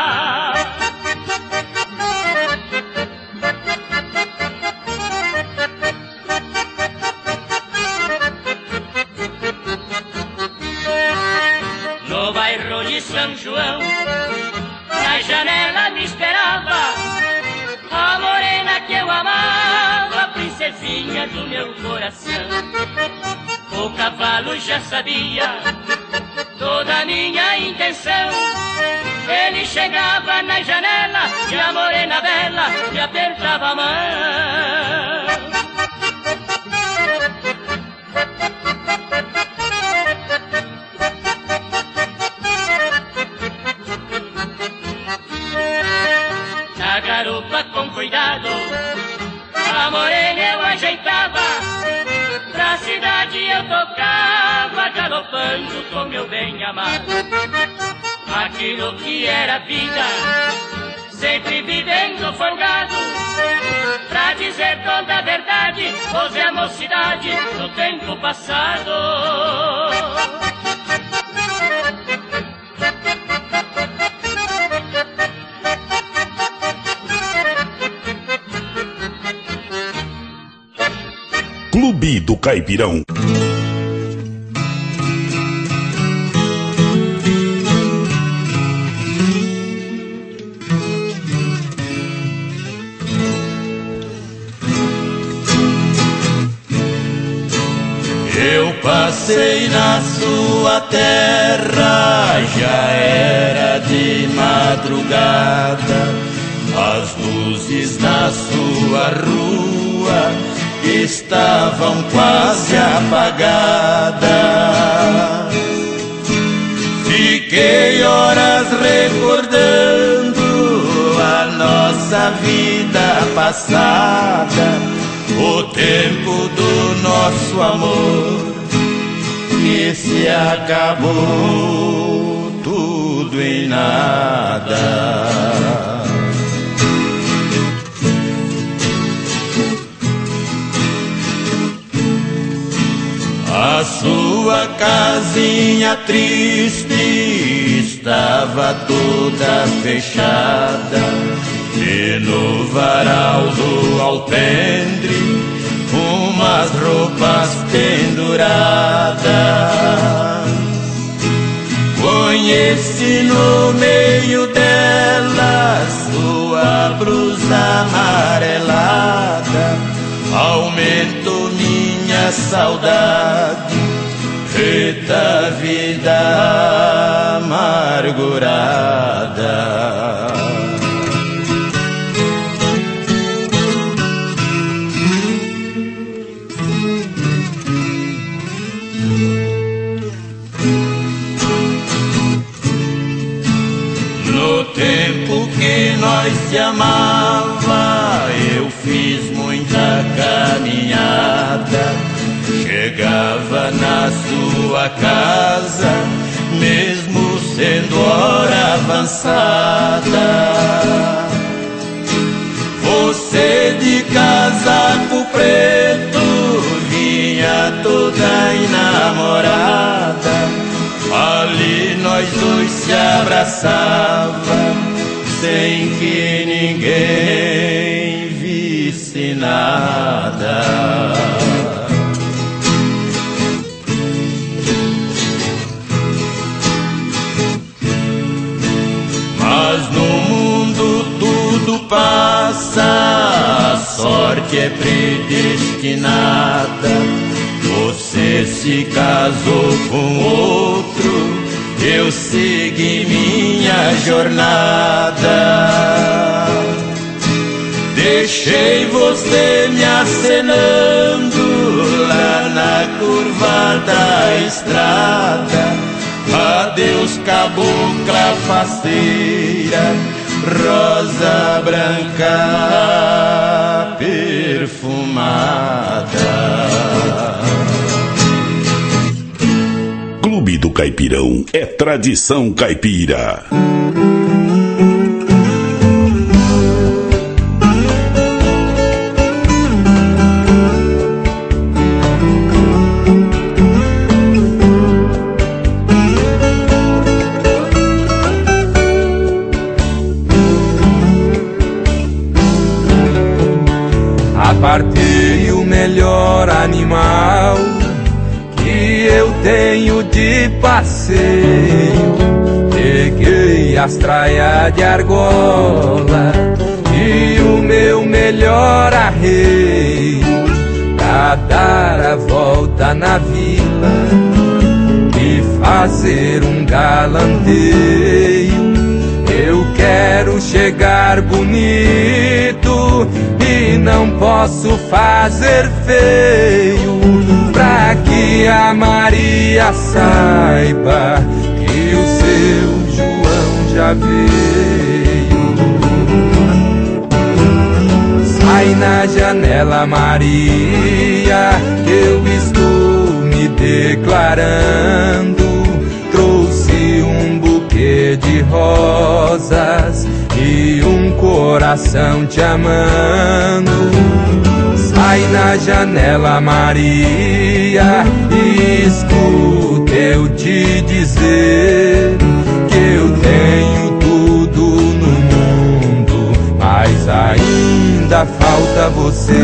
No bairro de São João, na janela me esperava a morena que eu amava, a princesinha do meu coração. O cavalo já sabia toda a minha intenção. Ele chegava na janela e a morena bela me apertava a mão. Na garupa com cuidado, a morena eu ajeitava, pra cidade eu tocava, galopando com meu bem amado. Aquilo que era vida, sempre vivendo folgado, pra dizer toda a verdade, hoje a mocidade do tempo passado. Clube do Caipirão. Eu passei na sua terra, já era de madrugada, as luzes na sua rua estavam quase apagadas. Fiquei horas recordando a nossa vida passada, o tempo do nosso amor que se acabou tudo em nada. A sua casinha triste estava toda fechada, e no varal do alpendre umas roupas penduradas. Conheci no meio delas sua blusa amarelada, aumento minha a saudade, eita vida amargurada. No tempo que nós se amava, eu fiz muita caminhada. Chegava na sua casa, mesmo sendo hora avançada. Você de casaco preto vinha toda enamorada. Ali nós dois se abraçava, sem que ninguém visse nada. Mas no mundo tudo passa, a sorte é predestinada. Você se casou com outro, eu segui minha jornada. Deixei você me acenando lá na curva da estrada. Adeus, cabocla faceira, rosa branca perfumada. Clube do Caipirão é tradição caipira. Apartei o melhor animal que eu tenho de passeio. Peguei as traias de argola e o meu melhor arreio, pra dar a volta na vila e fazer um galanteio. Eu quero chegar bonito e não posso fazer feio, pra que a Maria saiba que o seu João já veio. Sai na janela, Maria, que eu estou me declarando. Trouxe um buquê de rosas e um coração te amando. Sai na janela, Maria, e escuta eu te dizer que eu tenho tudo no mundo, mas ainda falta você.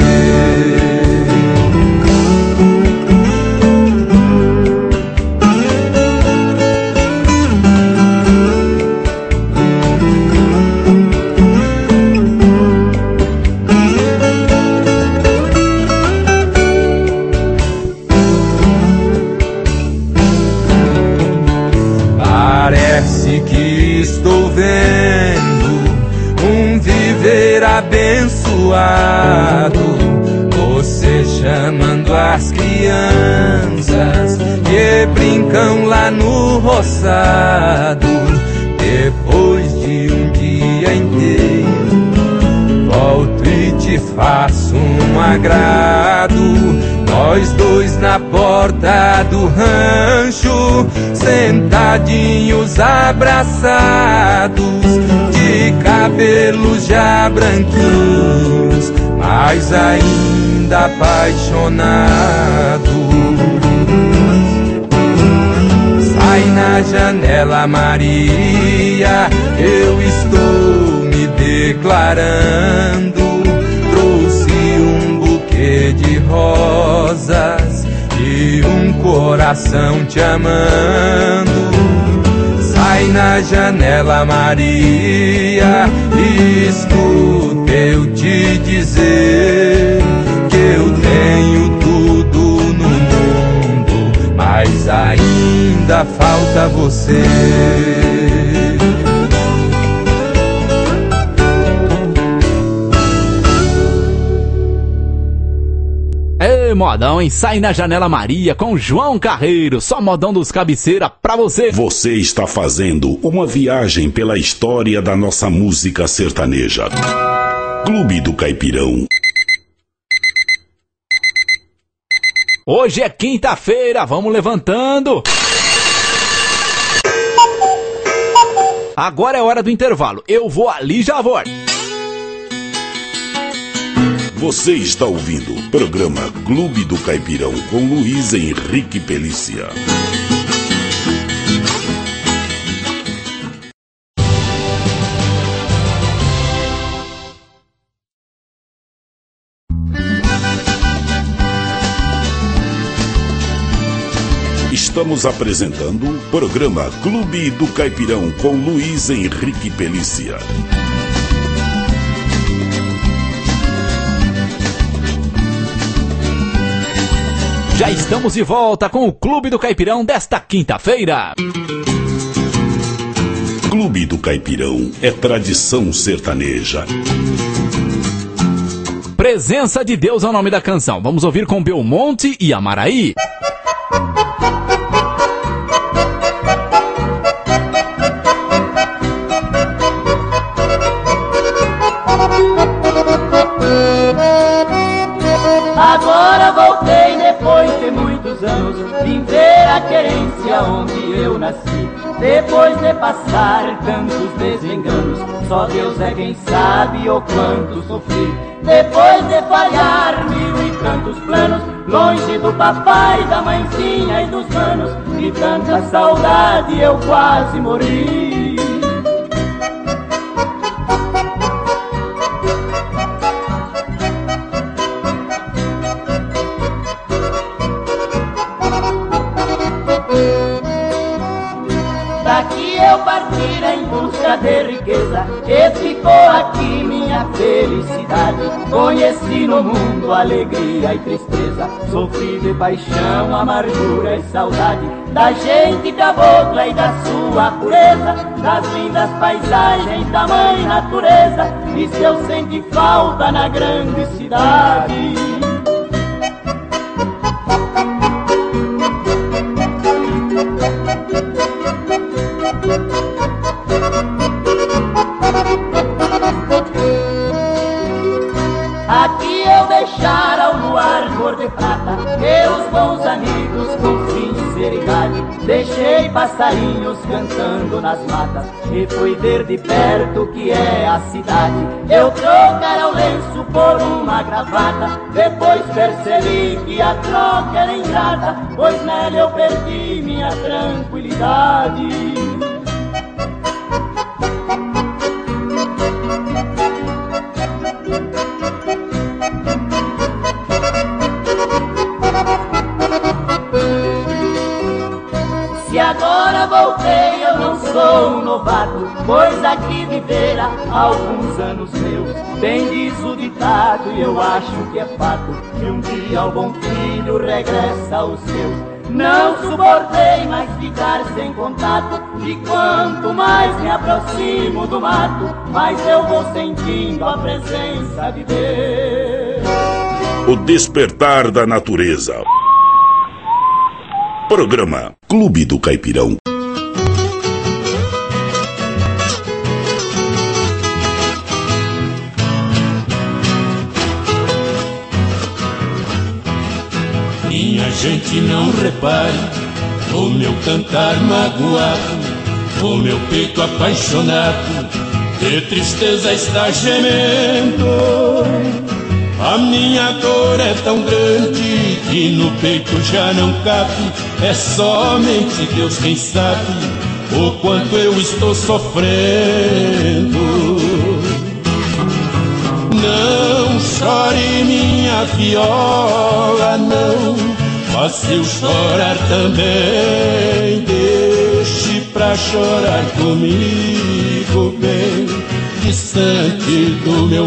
Estou vendo um viver abençoado, você chamando as crianças que brincam lá no roçado. Depois de um dia inteiro, volto e te faço um agrado. Nós dois na porta do rancho, sentadinhos abraçados, de cabelos já branquinhos, mas ainda apaixonados. Sai na janela, Maria, eu estou me declarando. Trouxe um buquê de rosas e um coração te amando. Sai na janela, Maria, e escuta eu te dizer que eu tenho tudo no mas ainda falta você. Ei, modão, hein? Sai na Janela Maria com João Carreiro. Só modão dos cabeceira pra você. Você está fazendo uma viagem pela história da nossa música sertaneja. Clube do Caipirão. Hoje é quinta-feira, vamos levantando. Agora é hora do intervalo. Eu vou ali e já volto. Você está ouvindo o programa Clube do Caipirão com Luiz Henrique Pelícia. Estamos apresentando o programa Clube do Caipirão com Luiz Henrique Pelícia. Já estamos de volta com o Clube do Caipirão desta quinta-feira. Clube do Caipirão é tradição sertaneja. Presença de Deus é o nome da canção. Vamos ouvir com Belmonte e Amaraí. Agora voltei depois de muitos anos, vim ver a querência onde eu nasci. Depois de passar tantos desenganos, só Deus é quem sabe o quanto sofri. Depois de falhar mil e tantos planos, longe do papai, da mãezinha e dos manos, de tanta saudade eu quase morri. Daqui eu partir em busca de riqueza, e ficou aqui minha felicidade. Conheci no mundo alegria e tristeza, sofri de paixão, amargura e saudade, da gente cabocla e da sua pureza, das lindas paisagens da mãe natureza, e se eu senti falta na grande cidade. Aqui eu deixar ao luar cor de prata, meus bons amigos com sinceridade. Deixei passarinhos cantando nas matas, e fui ver de perto que é a cidade. Eu trocara o lenço por uma gravata, depois percebi que a troca era ingrata, pois nela eu perdi minha tranquilidade. Se agora voltei eu não sou um novato, pois aqui vivera alguns anos meus. Bem diz o ditado e eu acho que é fato, que um dia o bom filho regressa aos seus. Não suportei mais ficar sem contato, e quanto mais me aproximo do mato, mais eu vou sentindo a presença de Deus. O despertar da natureza. Programa Clube do Caipirão. Minha gente, não repare o meu cantar magoado, o meu peito apaixonado de tristeza está gemendo. A minha dor é tão grande que no peito já não cabe, é somente Deus quem sabe o quanto eu estou sofrendo. Não chore minha viola, não, faça eu chorar também. Deixe pra chorar comigo bem distante do meu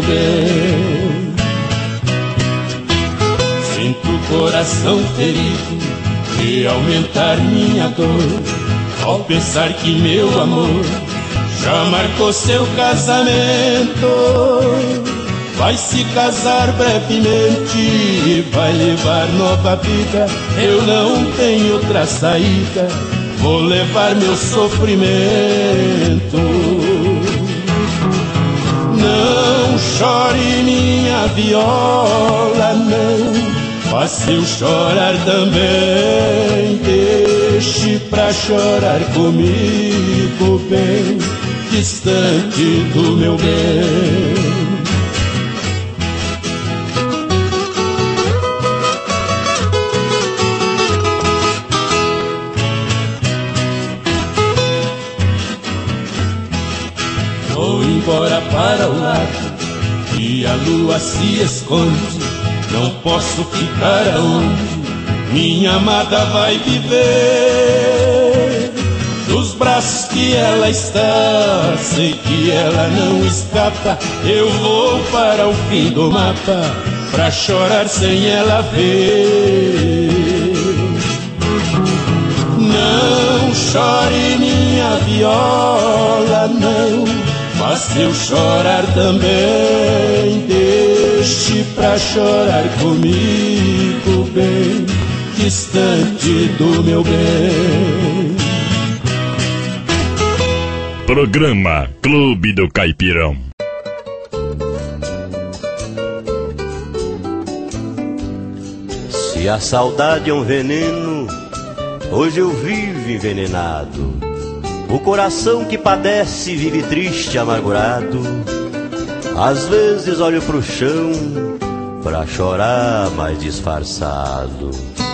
bem. Sinto o coração ferido e aumentar minha dor ao pensar que meu amor já marcou seu casamento. Vai se casar brevemente e vai levar nova vida. Eu não tenho outra saída, vou levar meu sofrimento. Não chore minha viola, não, faça eu chorar também. Deixe pra chorar comigo bem distante do meu bem. Vou embora para o lado e a lua se esconde. Não posso ficar aonde minha amada vai viver. Dos braços que ela está, sei que ela não escapa. Eu vou para o fim do mapa pra chorar sem ela ver. Não chore minha viola, não, faça eu chorar também. Deixe pra chorar comigo bem distante do meu bem. Programa Clube do Caipirão. Se a saudade é um veneno, hoje eu vivo envenenado. O coração que padece vive triste, amargurado. Às vezes olho pro chão pra chorar mais disfarçado.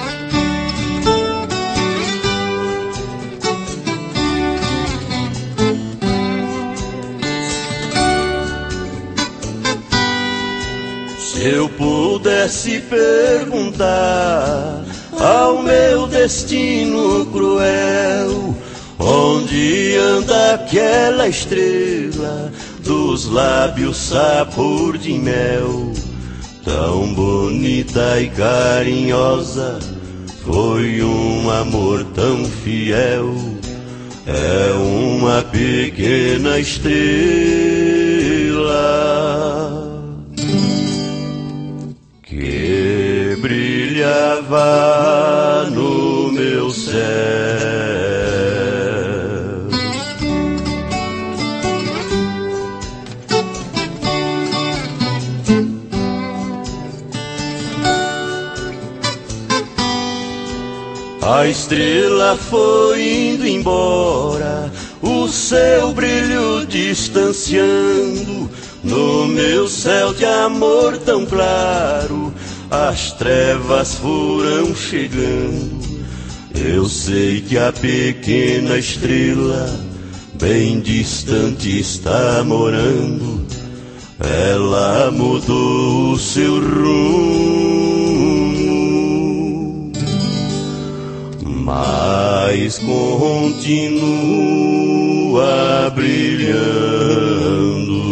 Se eu pudesse perguntar ao meu destino cruel, onde anda aquela estrela dos lábios sabor de mel, tão bonita e carinhosa, foi um amor tão fiel. É uma pequena estrela que brilhava no meu céu. A estrela foi indo embora, o seu brilho distanciando. No meu céu de amor tão claro, as trevas foram chegando. Eu sei que a pequena estrela bem distante está morando. Ela mudou o seu rumo, mas continua brilhando.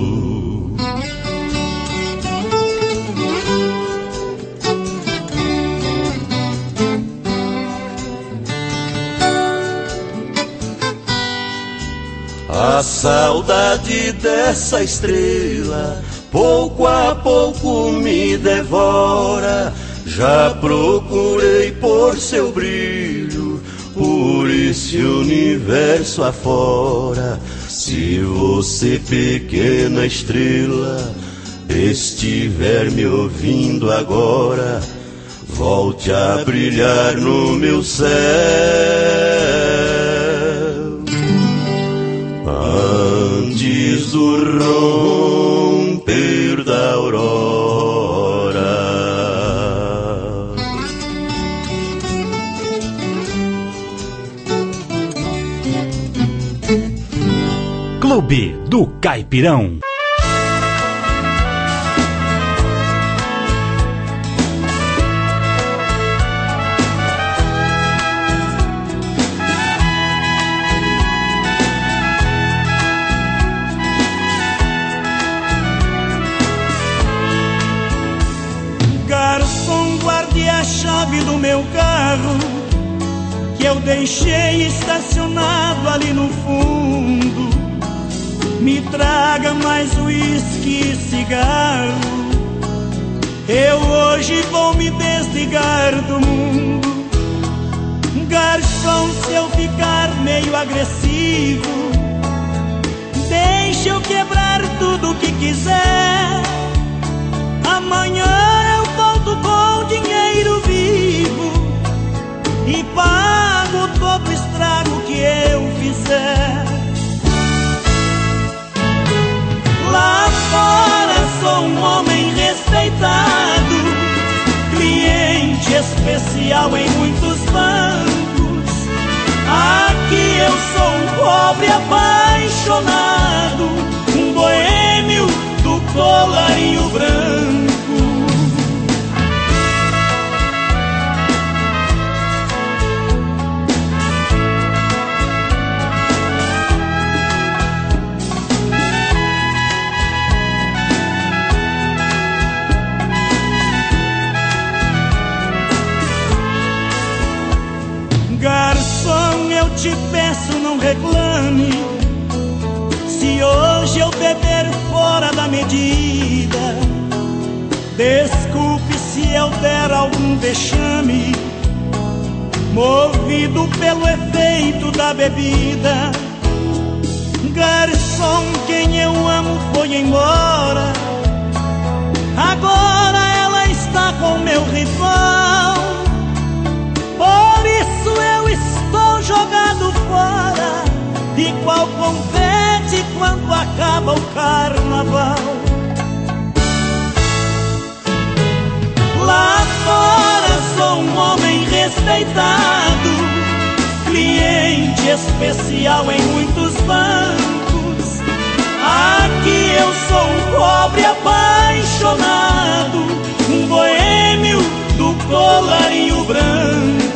A saudade dessa estrela pouco a pouco me devora. Já procurei por seu brilho por esse universo afora. Se você, pequena estrela, estiver me ouvindo agora, volte a brilhar no meu céu. Antes do romper da aurora. Clube do Caipirão. Garçom, guarde a chave do meu carro. carro que eu deixei estacionado ali no fundo. Me traga mais uísque e cigarro. Eu hoje vou me desligar do mundo. Garçom, se eu ficar meio agressivo, deixa eu quebrar tudo que quiser. Amanhã eu volto com dinheiro vivo e pago todo o estrago que eu fizer. Lá fora sou um homem respeitado, cliente especial em muitos bancos. Aqui eu sou um pobre apaixonado, um boêmio do colarinho branco. Garçom, eu te peço, não reclame se hoje eu beber fora da medida. Desculpe se eu der algum vexame, movido pelo efeito da bebida. Garçom, quem eu amo foi embora, agora ela está com meu rival. Por isso eu estou jogado fora, igual confete quando acaba o carnaval. Lá fora sou um homem respeitado, cliente especial em muitos bancos. Aqui eu sou um pobre apaixonado, um boêmio do colarinho branco.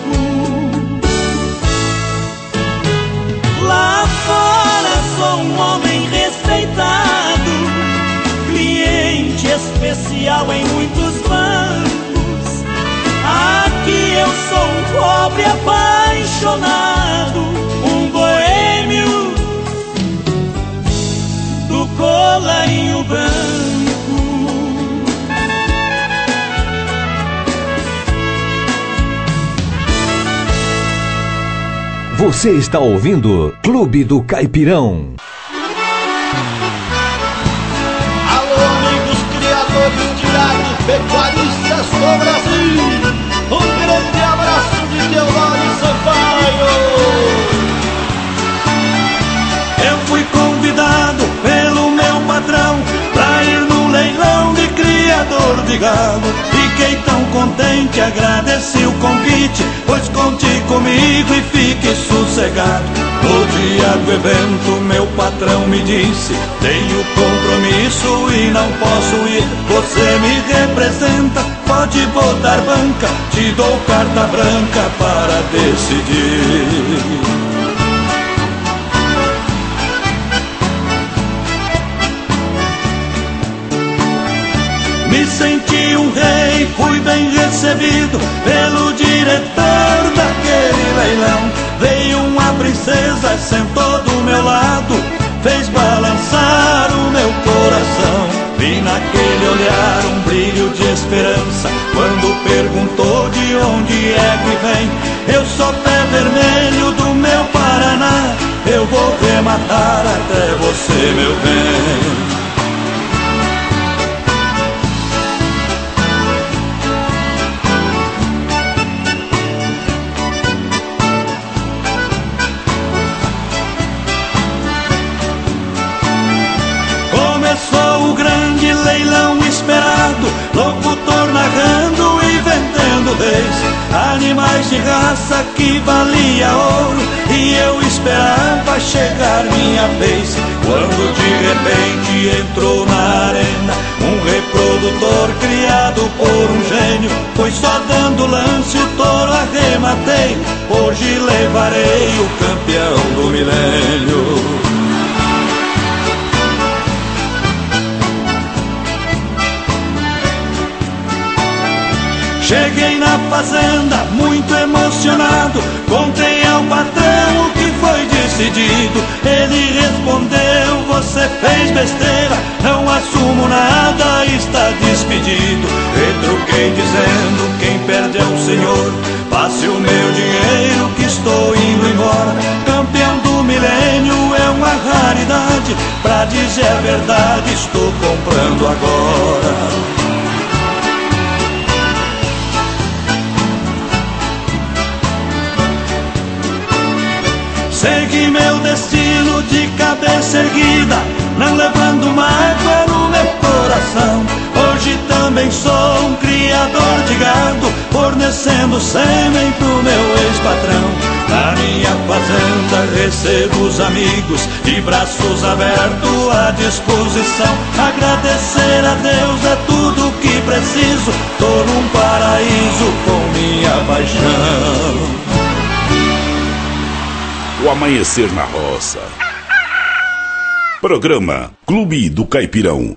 Lá fora sou um homem respeitado, cliente especial em muitos bancos. Aqui eu sou um pobre apaixonado, um boêmio do colarinho branco. Você está ouvindo Clube do Caipirão. Alô, amigos criadores de gado, pecuaristas do Brasil. Um grande abraço de Teodoro Sampaio. Eu fui convidado pelo meu patrão pra ir no leilão de criador de gado. Fiquei tão contente, agradeci o convite, pois conte comigo e fique sossegado. No dia do evento meu patrão me disse: tenho compromisso e não posso ir. Você me representa, pode botar banca, te dou carta branca para decidir. Me senti um rei, fui bem recebido pelo diretor daquele leilão. Veio uma princesa, sentou do meu lado, fez balançar o meu coração. Vi naquele olhar um brilho de esperança, quando perguntou de onde é que vem. Eu sou pé vermelho do meu Paraná, eu vou rematar até você, meu bem. Locutor narrando e vendendo reis, animais de raça que valia ouro, e eu esperava chegar minha vez. Quando de repente entrou na arena um reprodutor criado por um gênio. Foi só dando lance o touro arrematei, hoje levarei o campeão do milênio. Cheguei na fazenda muito emocionado, pedido. Ele respondeu, você fez besteira, não assumo nada, está despedido. Retruquei dizendo, quem perde é o Senhor, passe o meu dinheiro que estou indo embora. Campeão do milênio é uma raridade, pra dizer a verdade estou comprando agora. Segui meu destino de cabeça erguida, não levando mágoa no meu coração. Hoje também sou um criador de gado, fornecendo sêmen pro meu ex-patrão. Na minha fazenda recebo os amigos, de braços abertos à disposição. Agradecer a Deus é tudo que preciso, tô num paraíso com minha paixão. O Amanhecer na Roça. Programa Clube do Caipirão.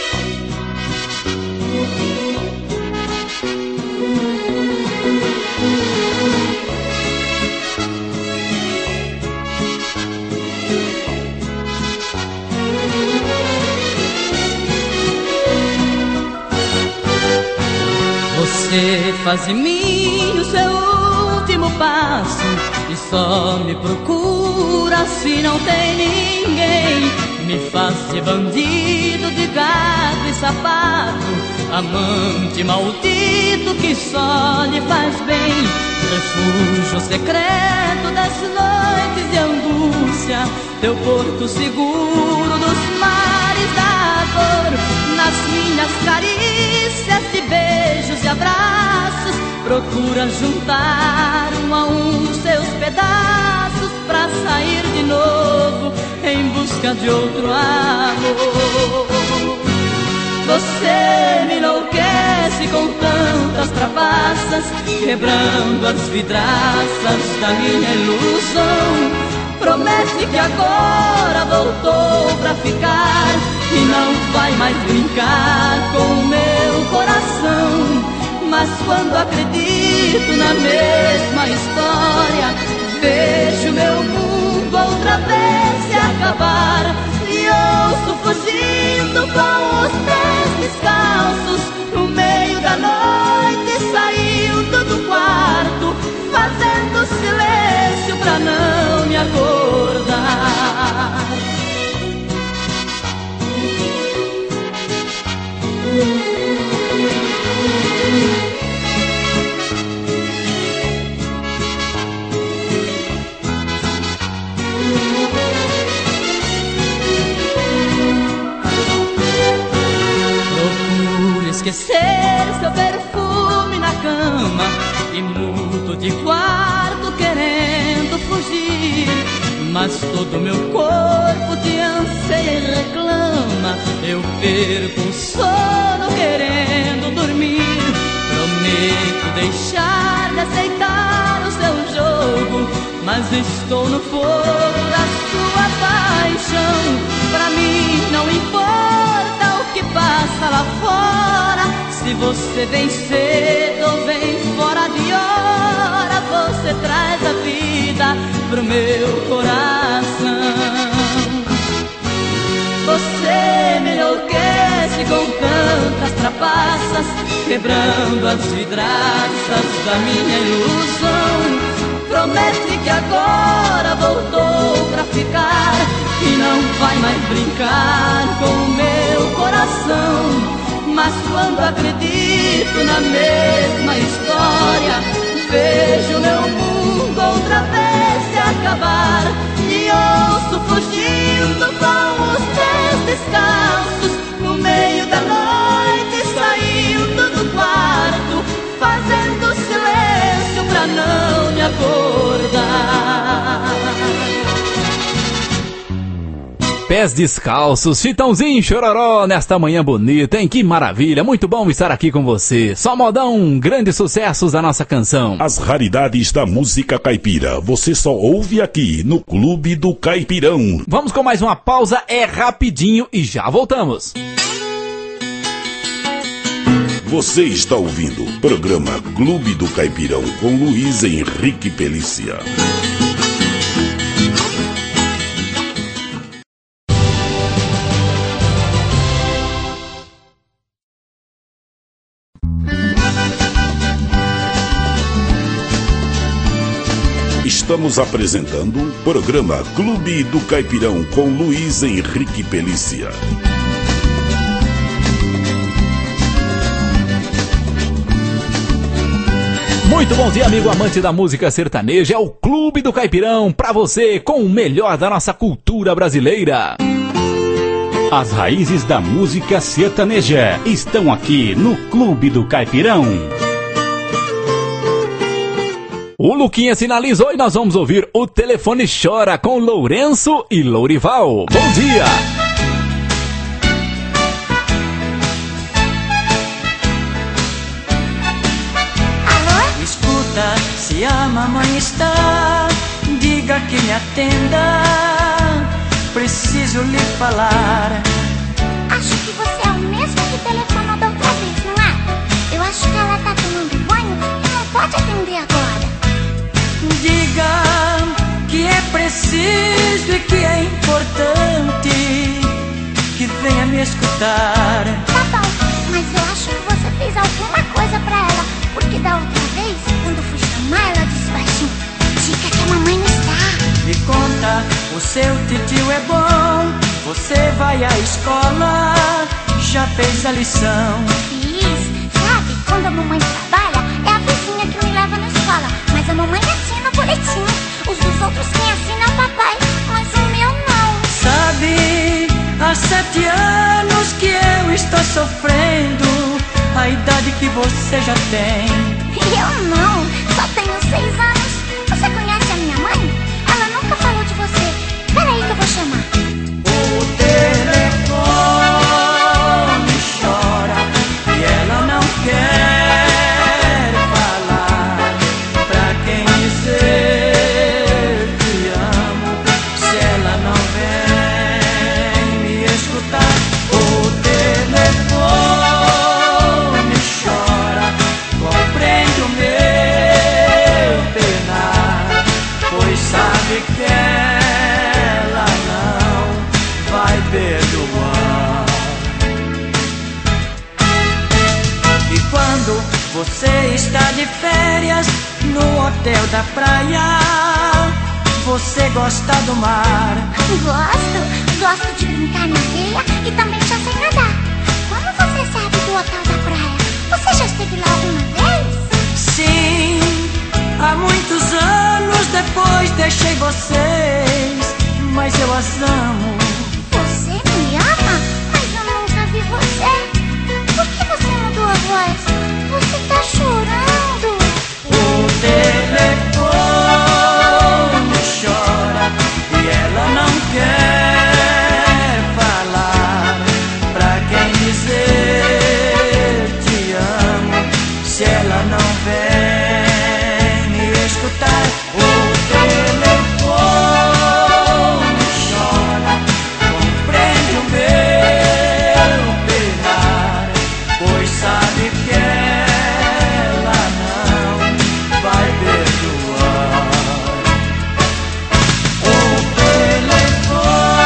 Você faz de mim o seu último passo e só me procura se não tem ninguém. Me faz de bandido, de gado e sapato, amante maldito que só lhe faz bem. Refúgio secreto das noites de angústia, teu porto seguro dos mares da dor. Nas minhas carícias de beijos e abraços, procura juntar um a um seus pedaços pra sair de novo em busca de outro amor. Você me enlouquece com tantas trapaças, quebrando as vidraças da minha ilusão. Promete que agora voltou pra ficar e não vai mais brincar com o meu coração. Mas quando acredito na mesma história, vejo meu mundo outra vez se acabar. E ouço fugindo com os pés descalços no meio da noite, saindo do quarto, fazendo silêncio pra não me acordar. Procuro esquecer seu perfume na cama e mudo de quarto querendo fugir. Mas todo meu corpo te anseia e reclama, eu perco o sono querendo dormir. Prometo deixar de aceitar o seu jogo, mas estou no fogo da sua paixão. Pra mim não importa o que passa lá fora, se você vem cedo ou vem fora de hora, você traz a vida pro meu coração. Você me enlouquece com tantas trapaças, quebrando as vidraças da minha ilusão. Promete que agora voltou pra ficar e não vai mais brincar com o meu coração. Mas quando acredito na mesma história, vejo meu mundo outra vez se acabar. E ouço fugindo com os pés descalços no meio da noite, saindo do quarto, fazendo silêncio pra não me acordar. Pés descalços, Chitãozinho Chororó, nesta manhã bonita, hein? Que maravilha, muito bom estar aqui com você. Só modão, grandes sucessos da nossa canção. As raridades da música caipira, você só ouve aqui no Clube do Caipirão. Vamos com mais uma pausa, é rapidinho e já voltamos. Você está ouvindo o programa Clube do Caipirão com Luiz Henrique Pelícia. Estamos apresentando o programa Clube do Caipirão com Luiz Henrique Pelícia. Muito bom dia, amigo amante da música sertaneja. É o Clube do Caipirão pra você, com o melhor da nossa cultura brasileira. As raízes da música sertaneja estão aqui no Clube do Caipirão. O Luquinha sinalizou e nós vamos ouvir O Telefone Chora com Lourenço e Lourival. Bom dia! Alô? Escuta, se a mamãe está, diga que me atenda. Preciso lhe falar. Acho que você é o mesmo que telefonou da outra vez, não é? Eu acho que ela tá tomando banho e não pode atender agora. Diga que é preciso e que é importante que venha me escutar. Tá bom, mas eu acho que você fez alguma coisa pra ela, porque da outra vez, quando fui chamar, ela disse baixinho: diga que a mamãe não está. Me conta, o seu titio é bom, você vai à escola, já fez a lição? Fiz, sabe, quando a mamãe trabalha, é a vizinha que me leva na escola, mas a mamãe assina o boletim. Os dos outros quem assina é o papai, mas o meu não. Sabe, há sete anos que eu estou sofrendo a idade que você já tem. Eu não, só tenho seis anos. Você conhece a minha mãe? Ela nunca falou de você. Peraí que eu vou chamar. O telefone chora e ela não quer falar. Pra quem dizer te amo, se ela não vem me escutar. O telefone chora, compreende o meu penar, pois sabe que ela não vai perdoar. E quando você está de férias no hotel da praia, você gosta do mar? Gosto, gosto de brincar na areia e também já sei nadar. Como você sabe do hotel da praia? Você já esteve lá alguma vez? Sim, há muitos anos depois deixei vocês, mas eu as amo. Você me ama? Mas eu nunca vi você. Por que você mudou a voz? Você tá chorando. O telefone chora e ela não quer falar. Pra quem dizer te amo, se ela não vem me escutar. O telefone chora, compreende o meu penar, pois sabe que ela não vai perdoar. O telefone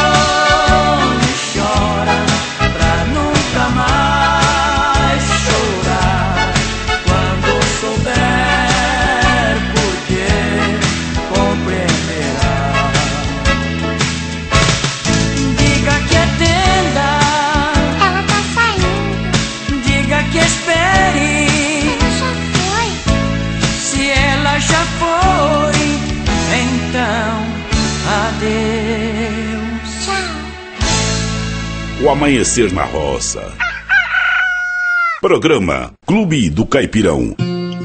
chora pra nunca mais chorar. Quando souber por quê, compreenderá. Diga que atenda, Ela tá saindo. diga que espere. Ela já foi. Se ela já foi, então adeus. Tchau. O Amanhecer na Roça. Programa Clube do Caipirão.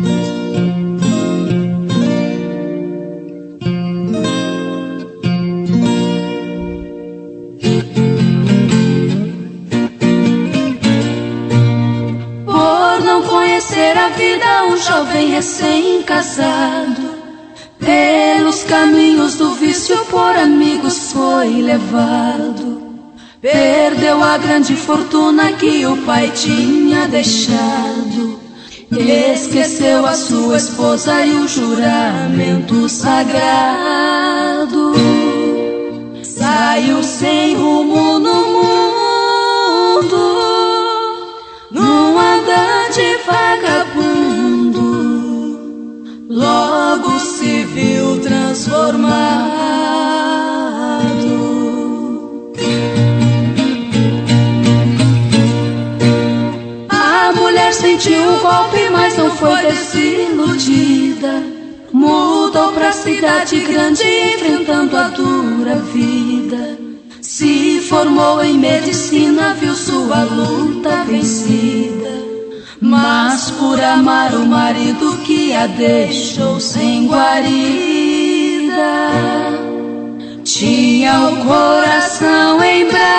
Por não conhecer a vida, um jovem recém-casado, pelos caminhos do vício por amigos foi levado. Perdeu a grande fortuna que o pai tinha deixado. Esqueceu a sua esposa e o juramento sagrado. Saiu sem rumo no mundo, num andar de vagabundo. Logo se viu transformado cidade grande enfrentando a dura vida. Se formou em medicina, viu sua luta vencida. Mas por amar o marido que a deixou sem guarida, tinha o coração em brasa.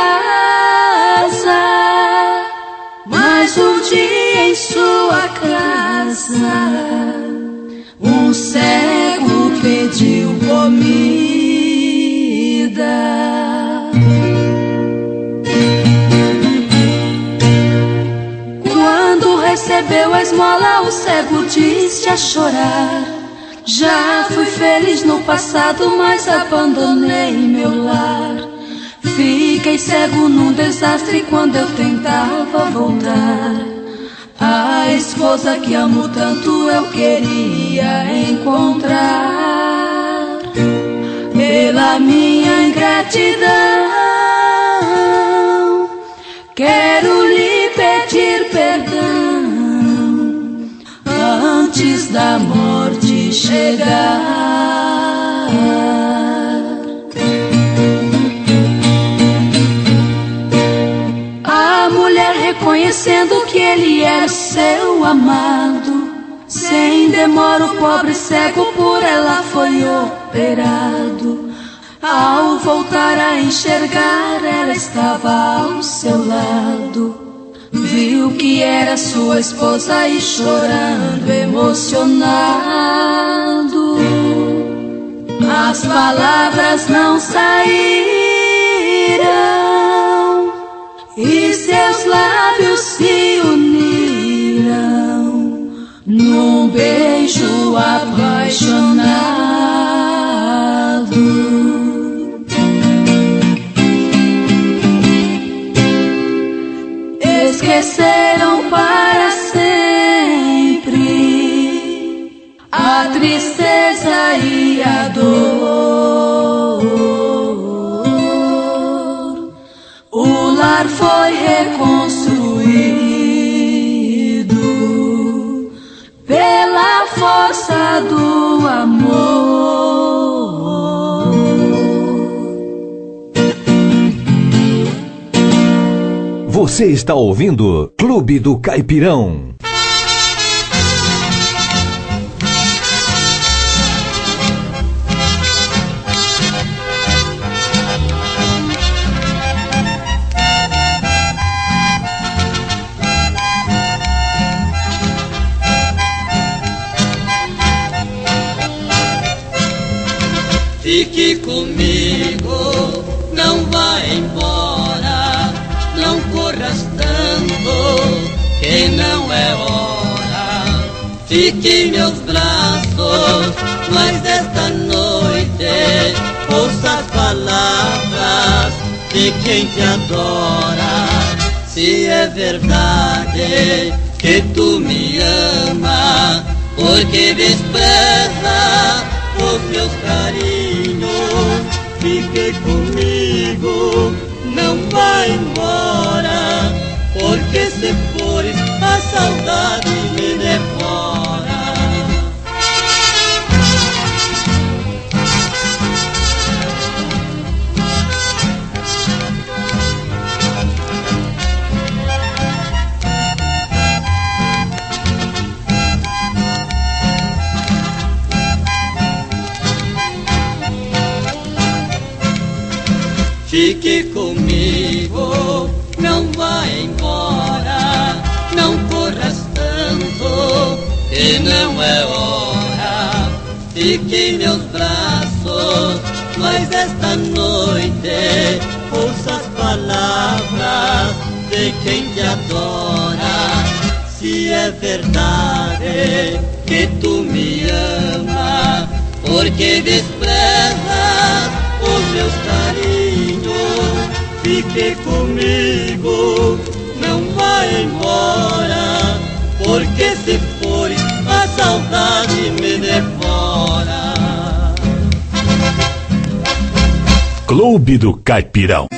Mas um dia em sua casa, um cego pediu comida. Quando recebeu a esmola, o cego disse a chorar: já fui feliz no passado, mas abandonei meu lar. Fiquei cego num desastre quando eu tentava voltar. A esposa que amo tanto eu queria encontrar. Pela minha ingratidão, quero lhe pedir perdão antes da morte chegar. A mulher, reconhecendo que ele era seu amado, sem demora o pobre cego por ela foi operado. Ao voltar a enxergar, ela estava ao seu lado. Viu que era sua esposa e chorando, emocionado, as palavras não saíram e seus lábios se uniram num beijo apaixonado. Esqueceram para sempre a tristeza e a dor. O lar foi reconstruído pela força do amor. Você está ouvindo Clube do Caipirão. Fique comigo, não vá embora, não corras tanto, que não é hora. Fique em meus braços, mas esta noite ouça as palavras de quem te adora. Se é verdade que tu me ama, porque despreza os meus carinhos, fique comigo, não vá embora, porque se fores a saudade me devora. Fique comigo, não vá embora, não corras tanto, que não é hora. Fique em meus braços, mas esta noite ouça as palavras de quem te adora. Se é verdade que tu me ama, porque desprezas os meus carinhos, fique comigo, não vá embora, porque se fores a saudade me devora. Clube do Caipirão.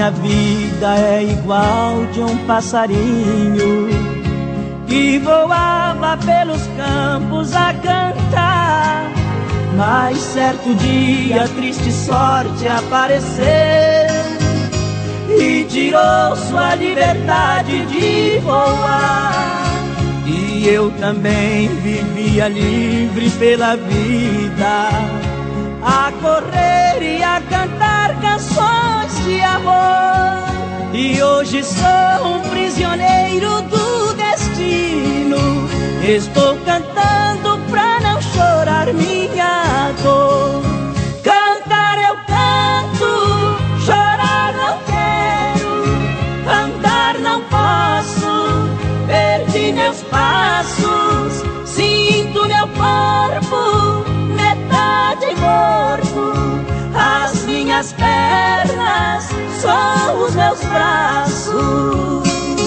minha vida é igual de um passarinho que voava pelos campos a cantar. Mas certo dia a triste sorte apareceu e tirou sua liberdade de voar. E eu também vivia livre pela vida, a correr e a cantar canções de amor. E hoje sou um prisioneiro do destino, estou cantando pra não chorar minha dor. Cantar eu canto, chorar não quero, andar não posso, perdi meus passos, sinto meu corpo metade morto, as minhas pernas são os meus braços.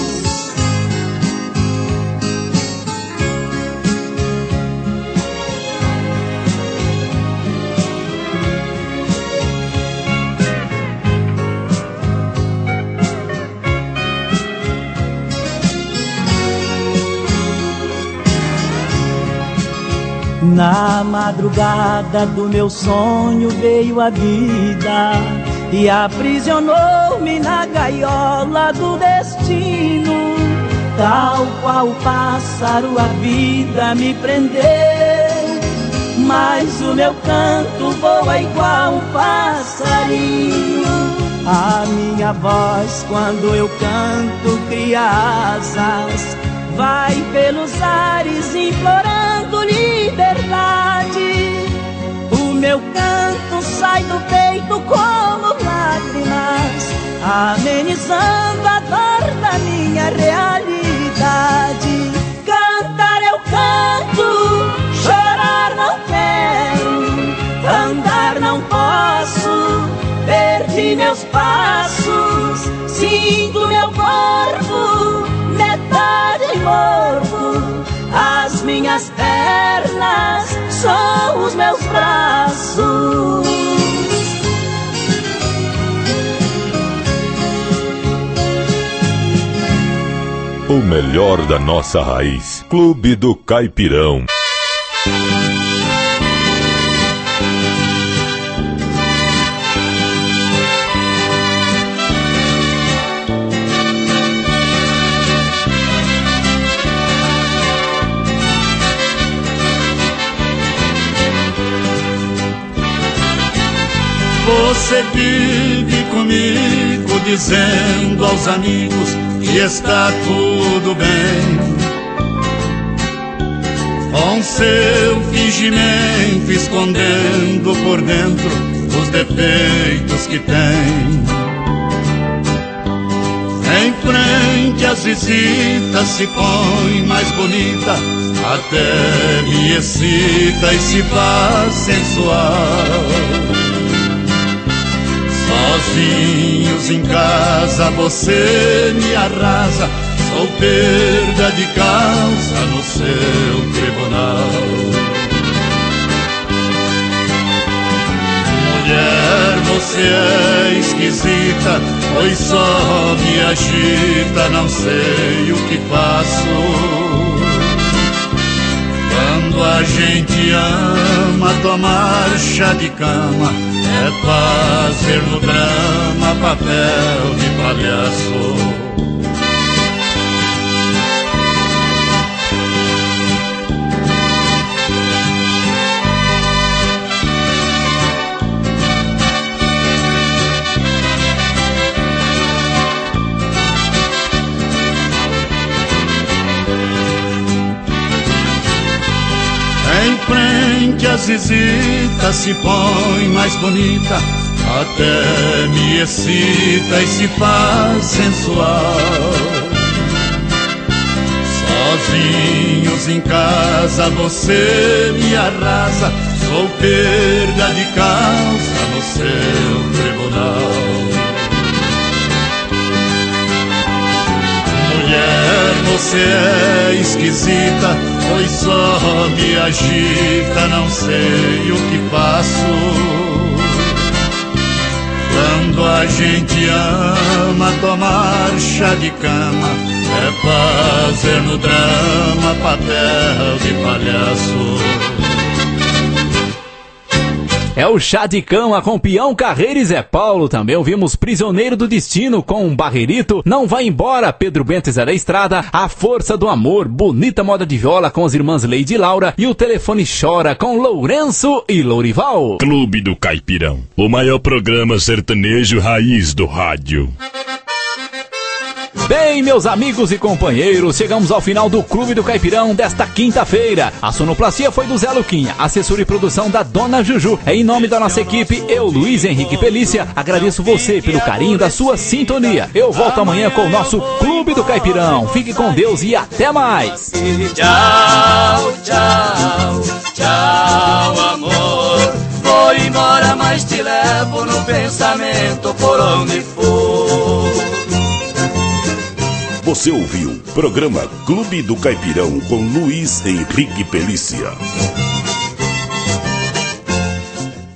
Na madrugada do meu sonho veio a vida e aprisionou-me na gaiola do destino. Tal qual o pássaro a vida me prendeu, mas o meu canto voa igual um passarinho. A minha voz quando eu canto cria asas, vai pelos ares implorando liberdade. O meu canto sai do peito como lágrimas, amenizando a dor da minha realidade. Cantar eu canto, chorar não quero, andar não posso, perdi meus passos, sinto meu corpo metade morto, as minhas pernas são os meus braços. O melhor da nossa raiz. Clube do Caipirão. Você vive comigo dizendo aos amigos que está tudo bem, com seu fingimento escondendo por dentro os defeitos que tem. Em frente às visitas se põe mais bonita, até me excita e se faz sensual. Sozinhos em casa você me arrasa, sou perda de causa no seu tribunal. Mulher, você é esquisita, pois só me agita, não sei o que faço. Quando a gente ama tomar chá de cama, é fazer no drama papel de palhaço. Em frente às visitas se põe mais bonita, até me excita e se faz sensual. Sozinhos em casa você me arrasa, sou perda de causa no seu tribunal. Mulher, você é esquisita, pois só me agita, não sei o que faço. Quando a gente ama tomar chá de cama, é fazer no drama papel de palhaço. É o Chá de Cama com Peão Carreira e Zé Paulo. Também ouvimos Prisioneiro do Destino com Barreirito, Não Vai Embora, Pedro Bento e Zé da Estrada, A Força do Amor, Bonita Moda de Viola com as irmãs Leide e Laura e O Telefone Chora com Lourenço e Lourival. Clube do Caipirão, o maior programa sertanejo raiz do rádio. Bem, meus amigos e companheiros, chegamos ao final do Clube do Caipirão desta quinta-feira. A sonoplastia foi do Zé Luquinha, assessor e produção da Dona Juju. Em nome da nossa equipe, eu, Luiz Henrique Pelícia, agradeço você pelo carinho da sua sintonia. Eu volto amanhã com o nosso Clube do Caipirão. Fique com Deus e até mais. Tchau, tchau, tchau, amor. Vou embora, mas te levo no pensamento por onde for. Você ouviu o programa Clube do Caipirão com Luiz Henrique Pelícia.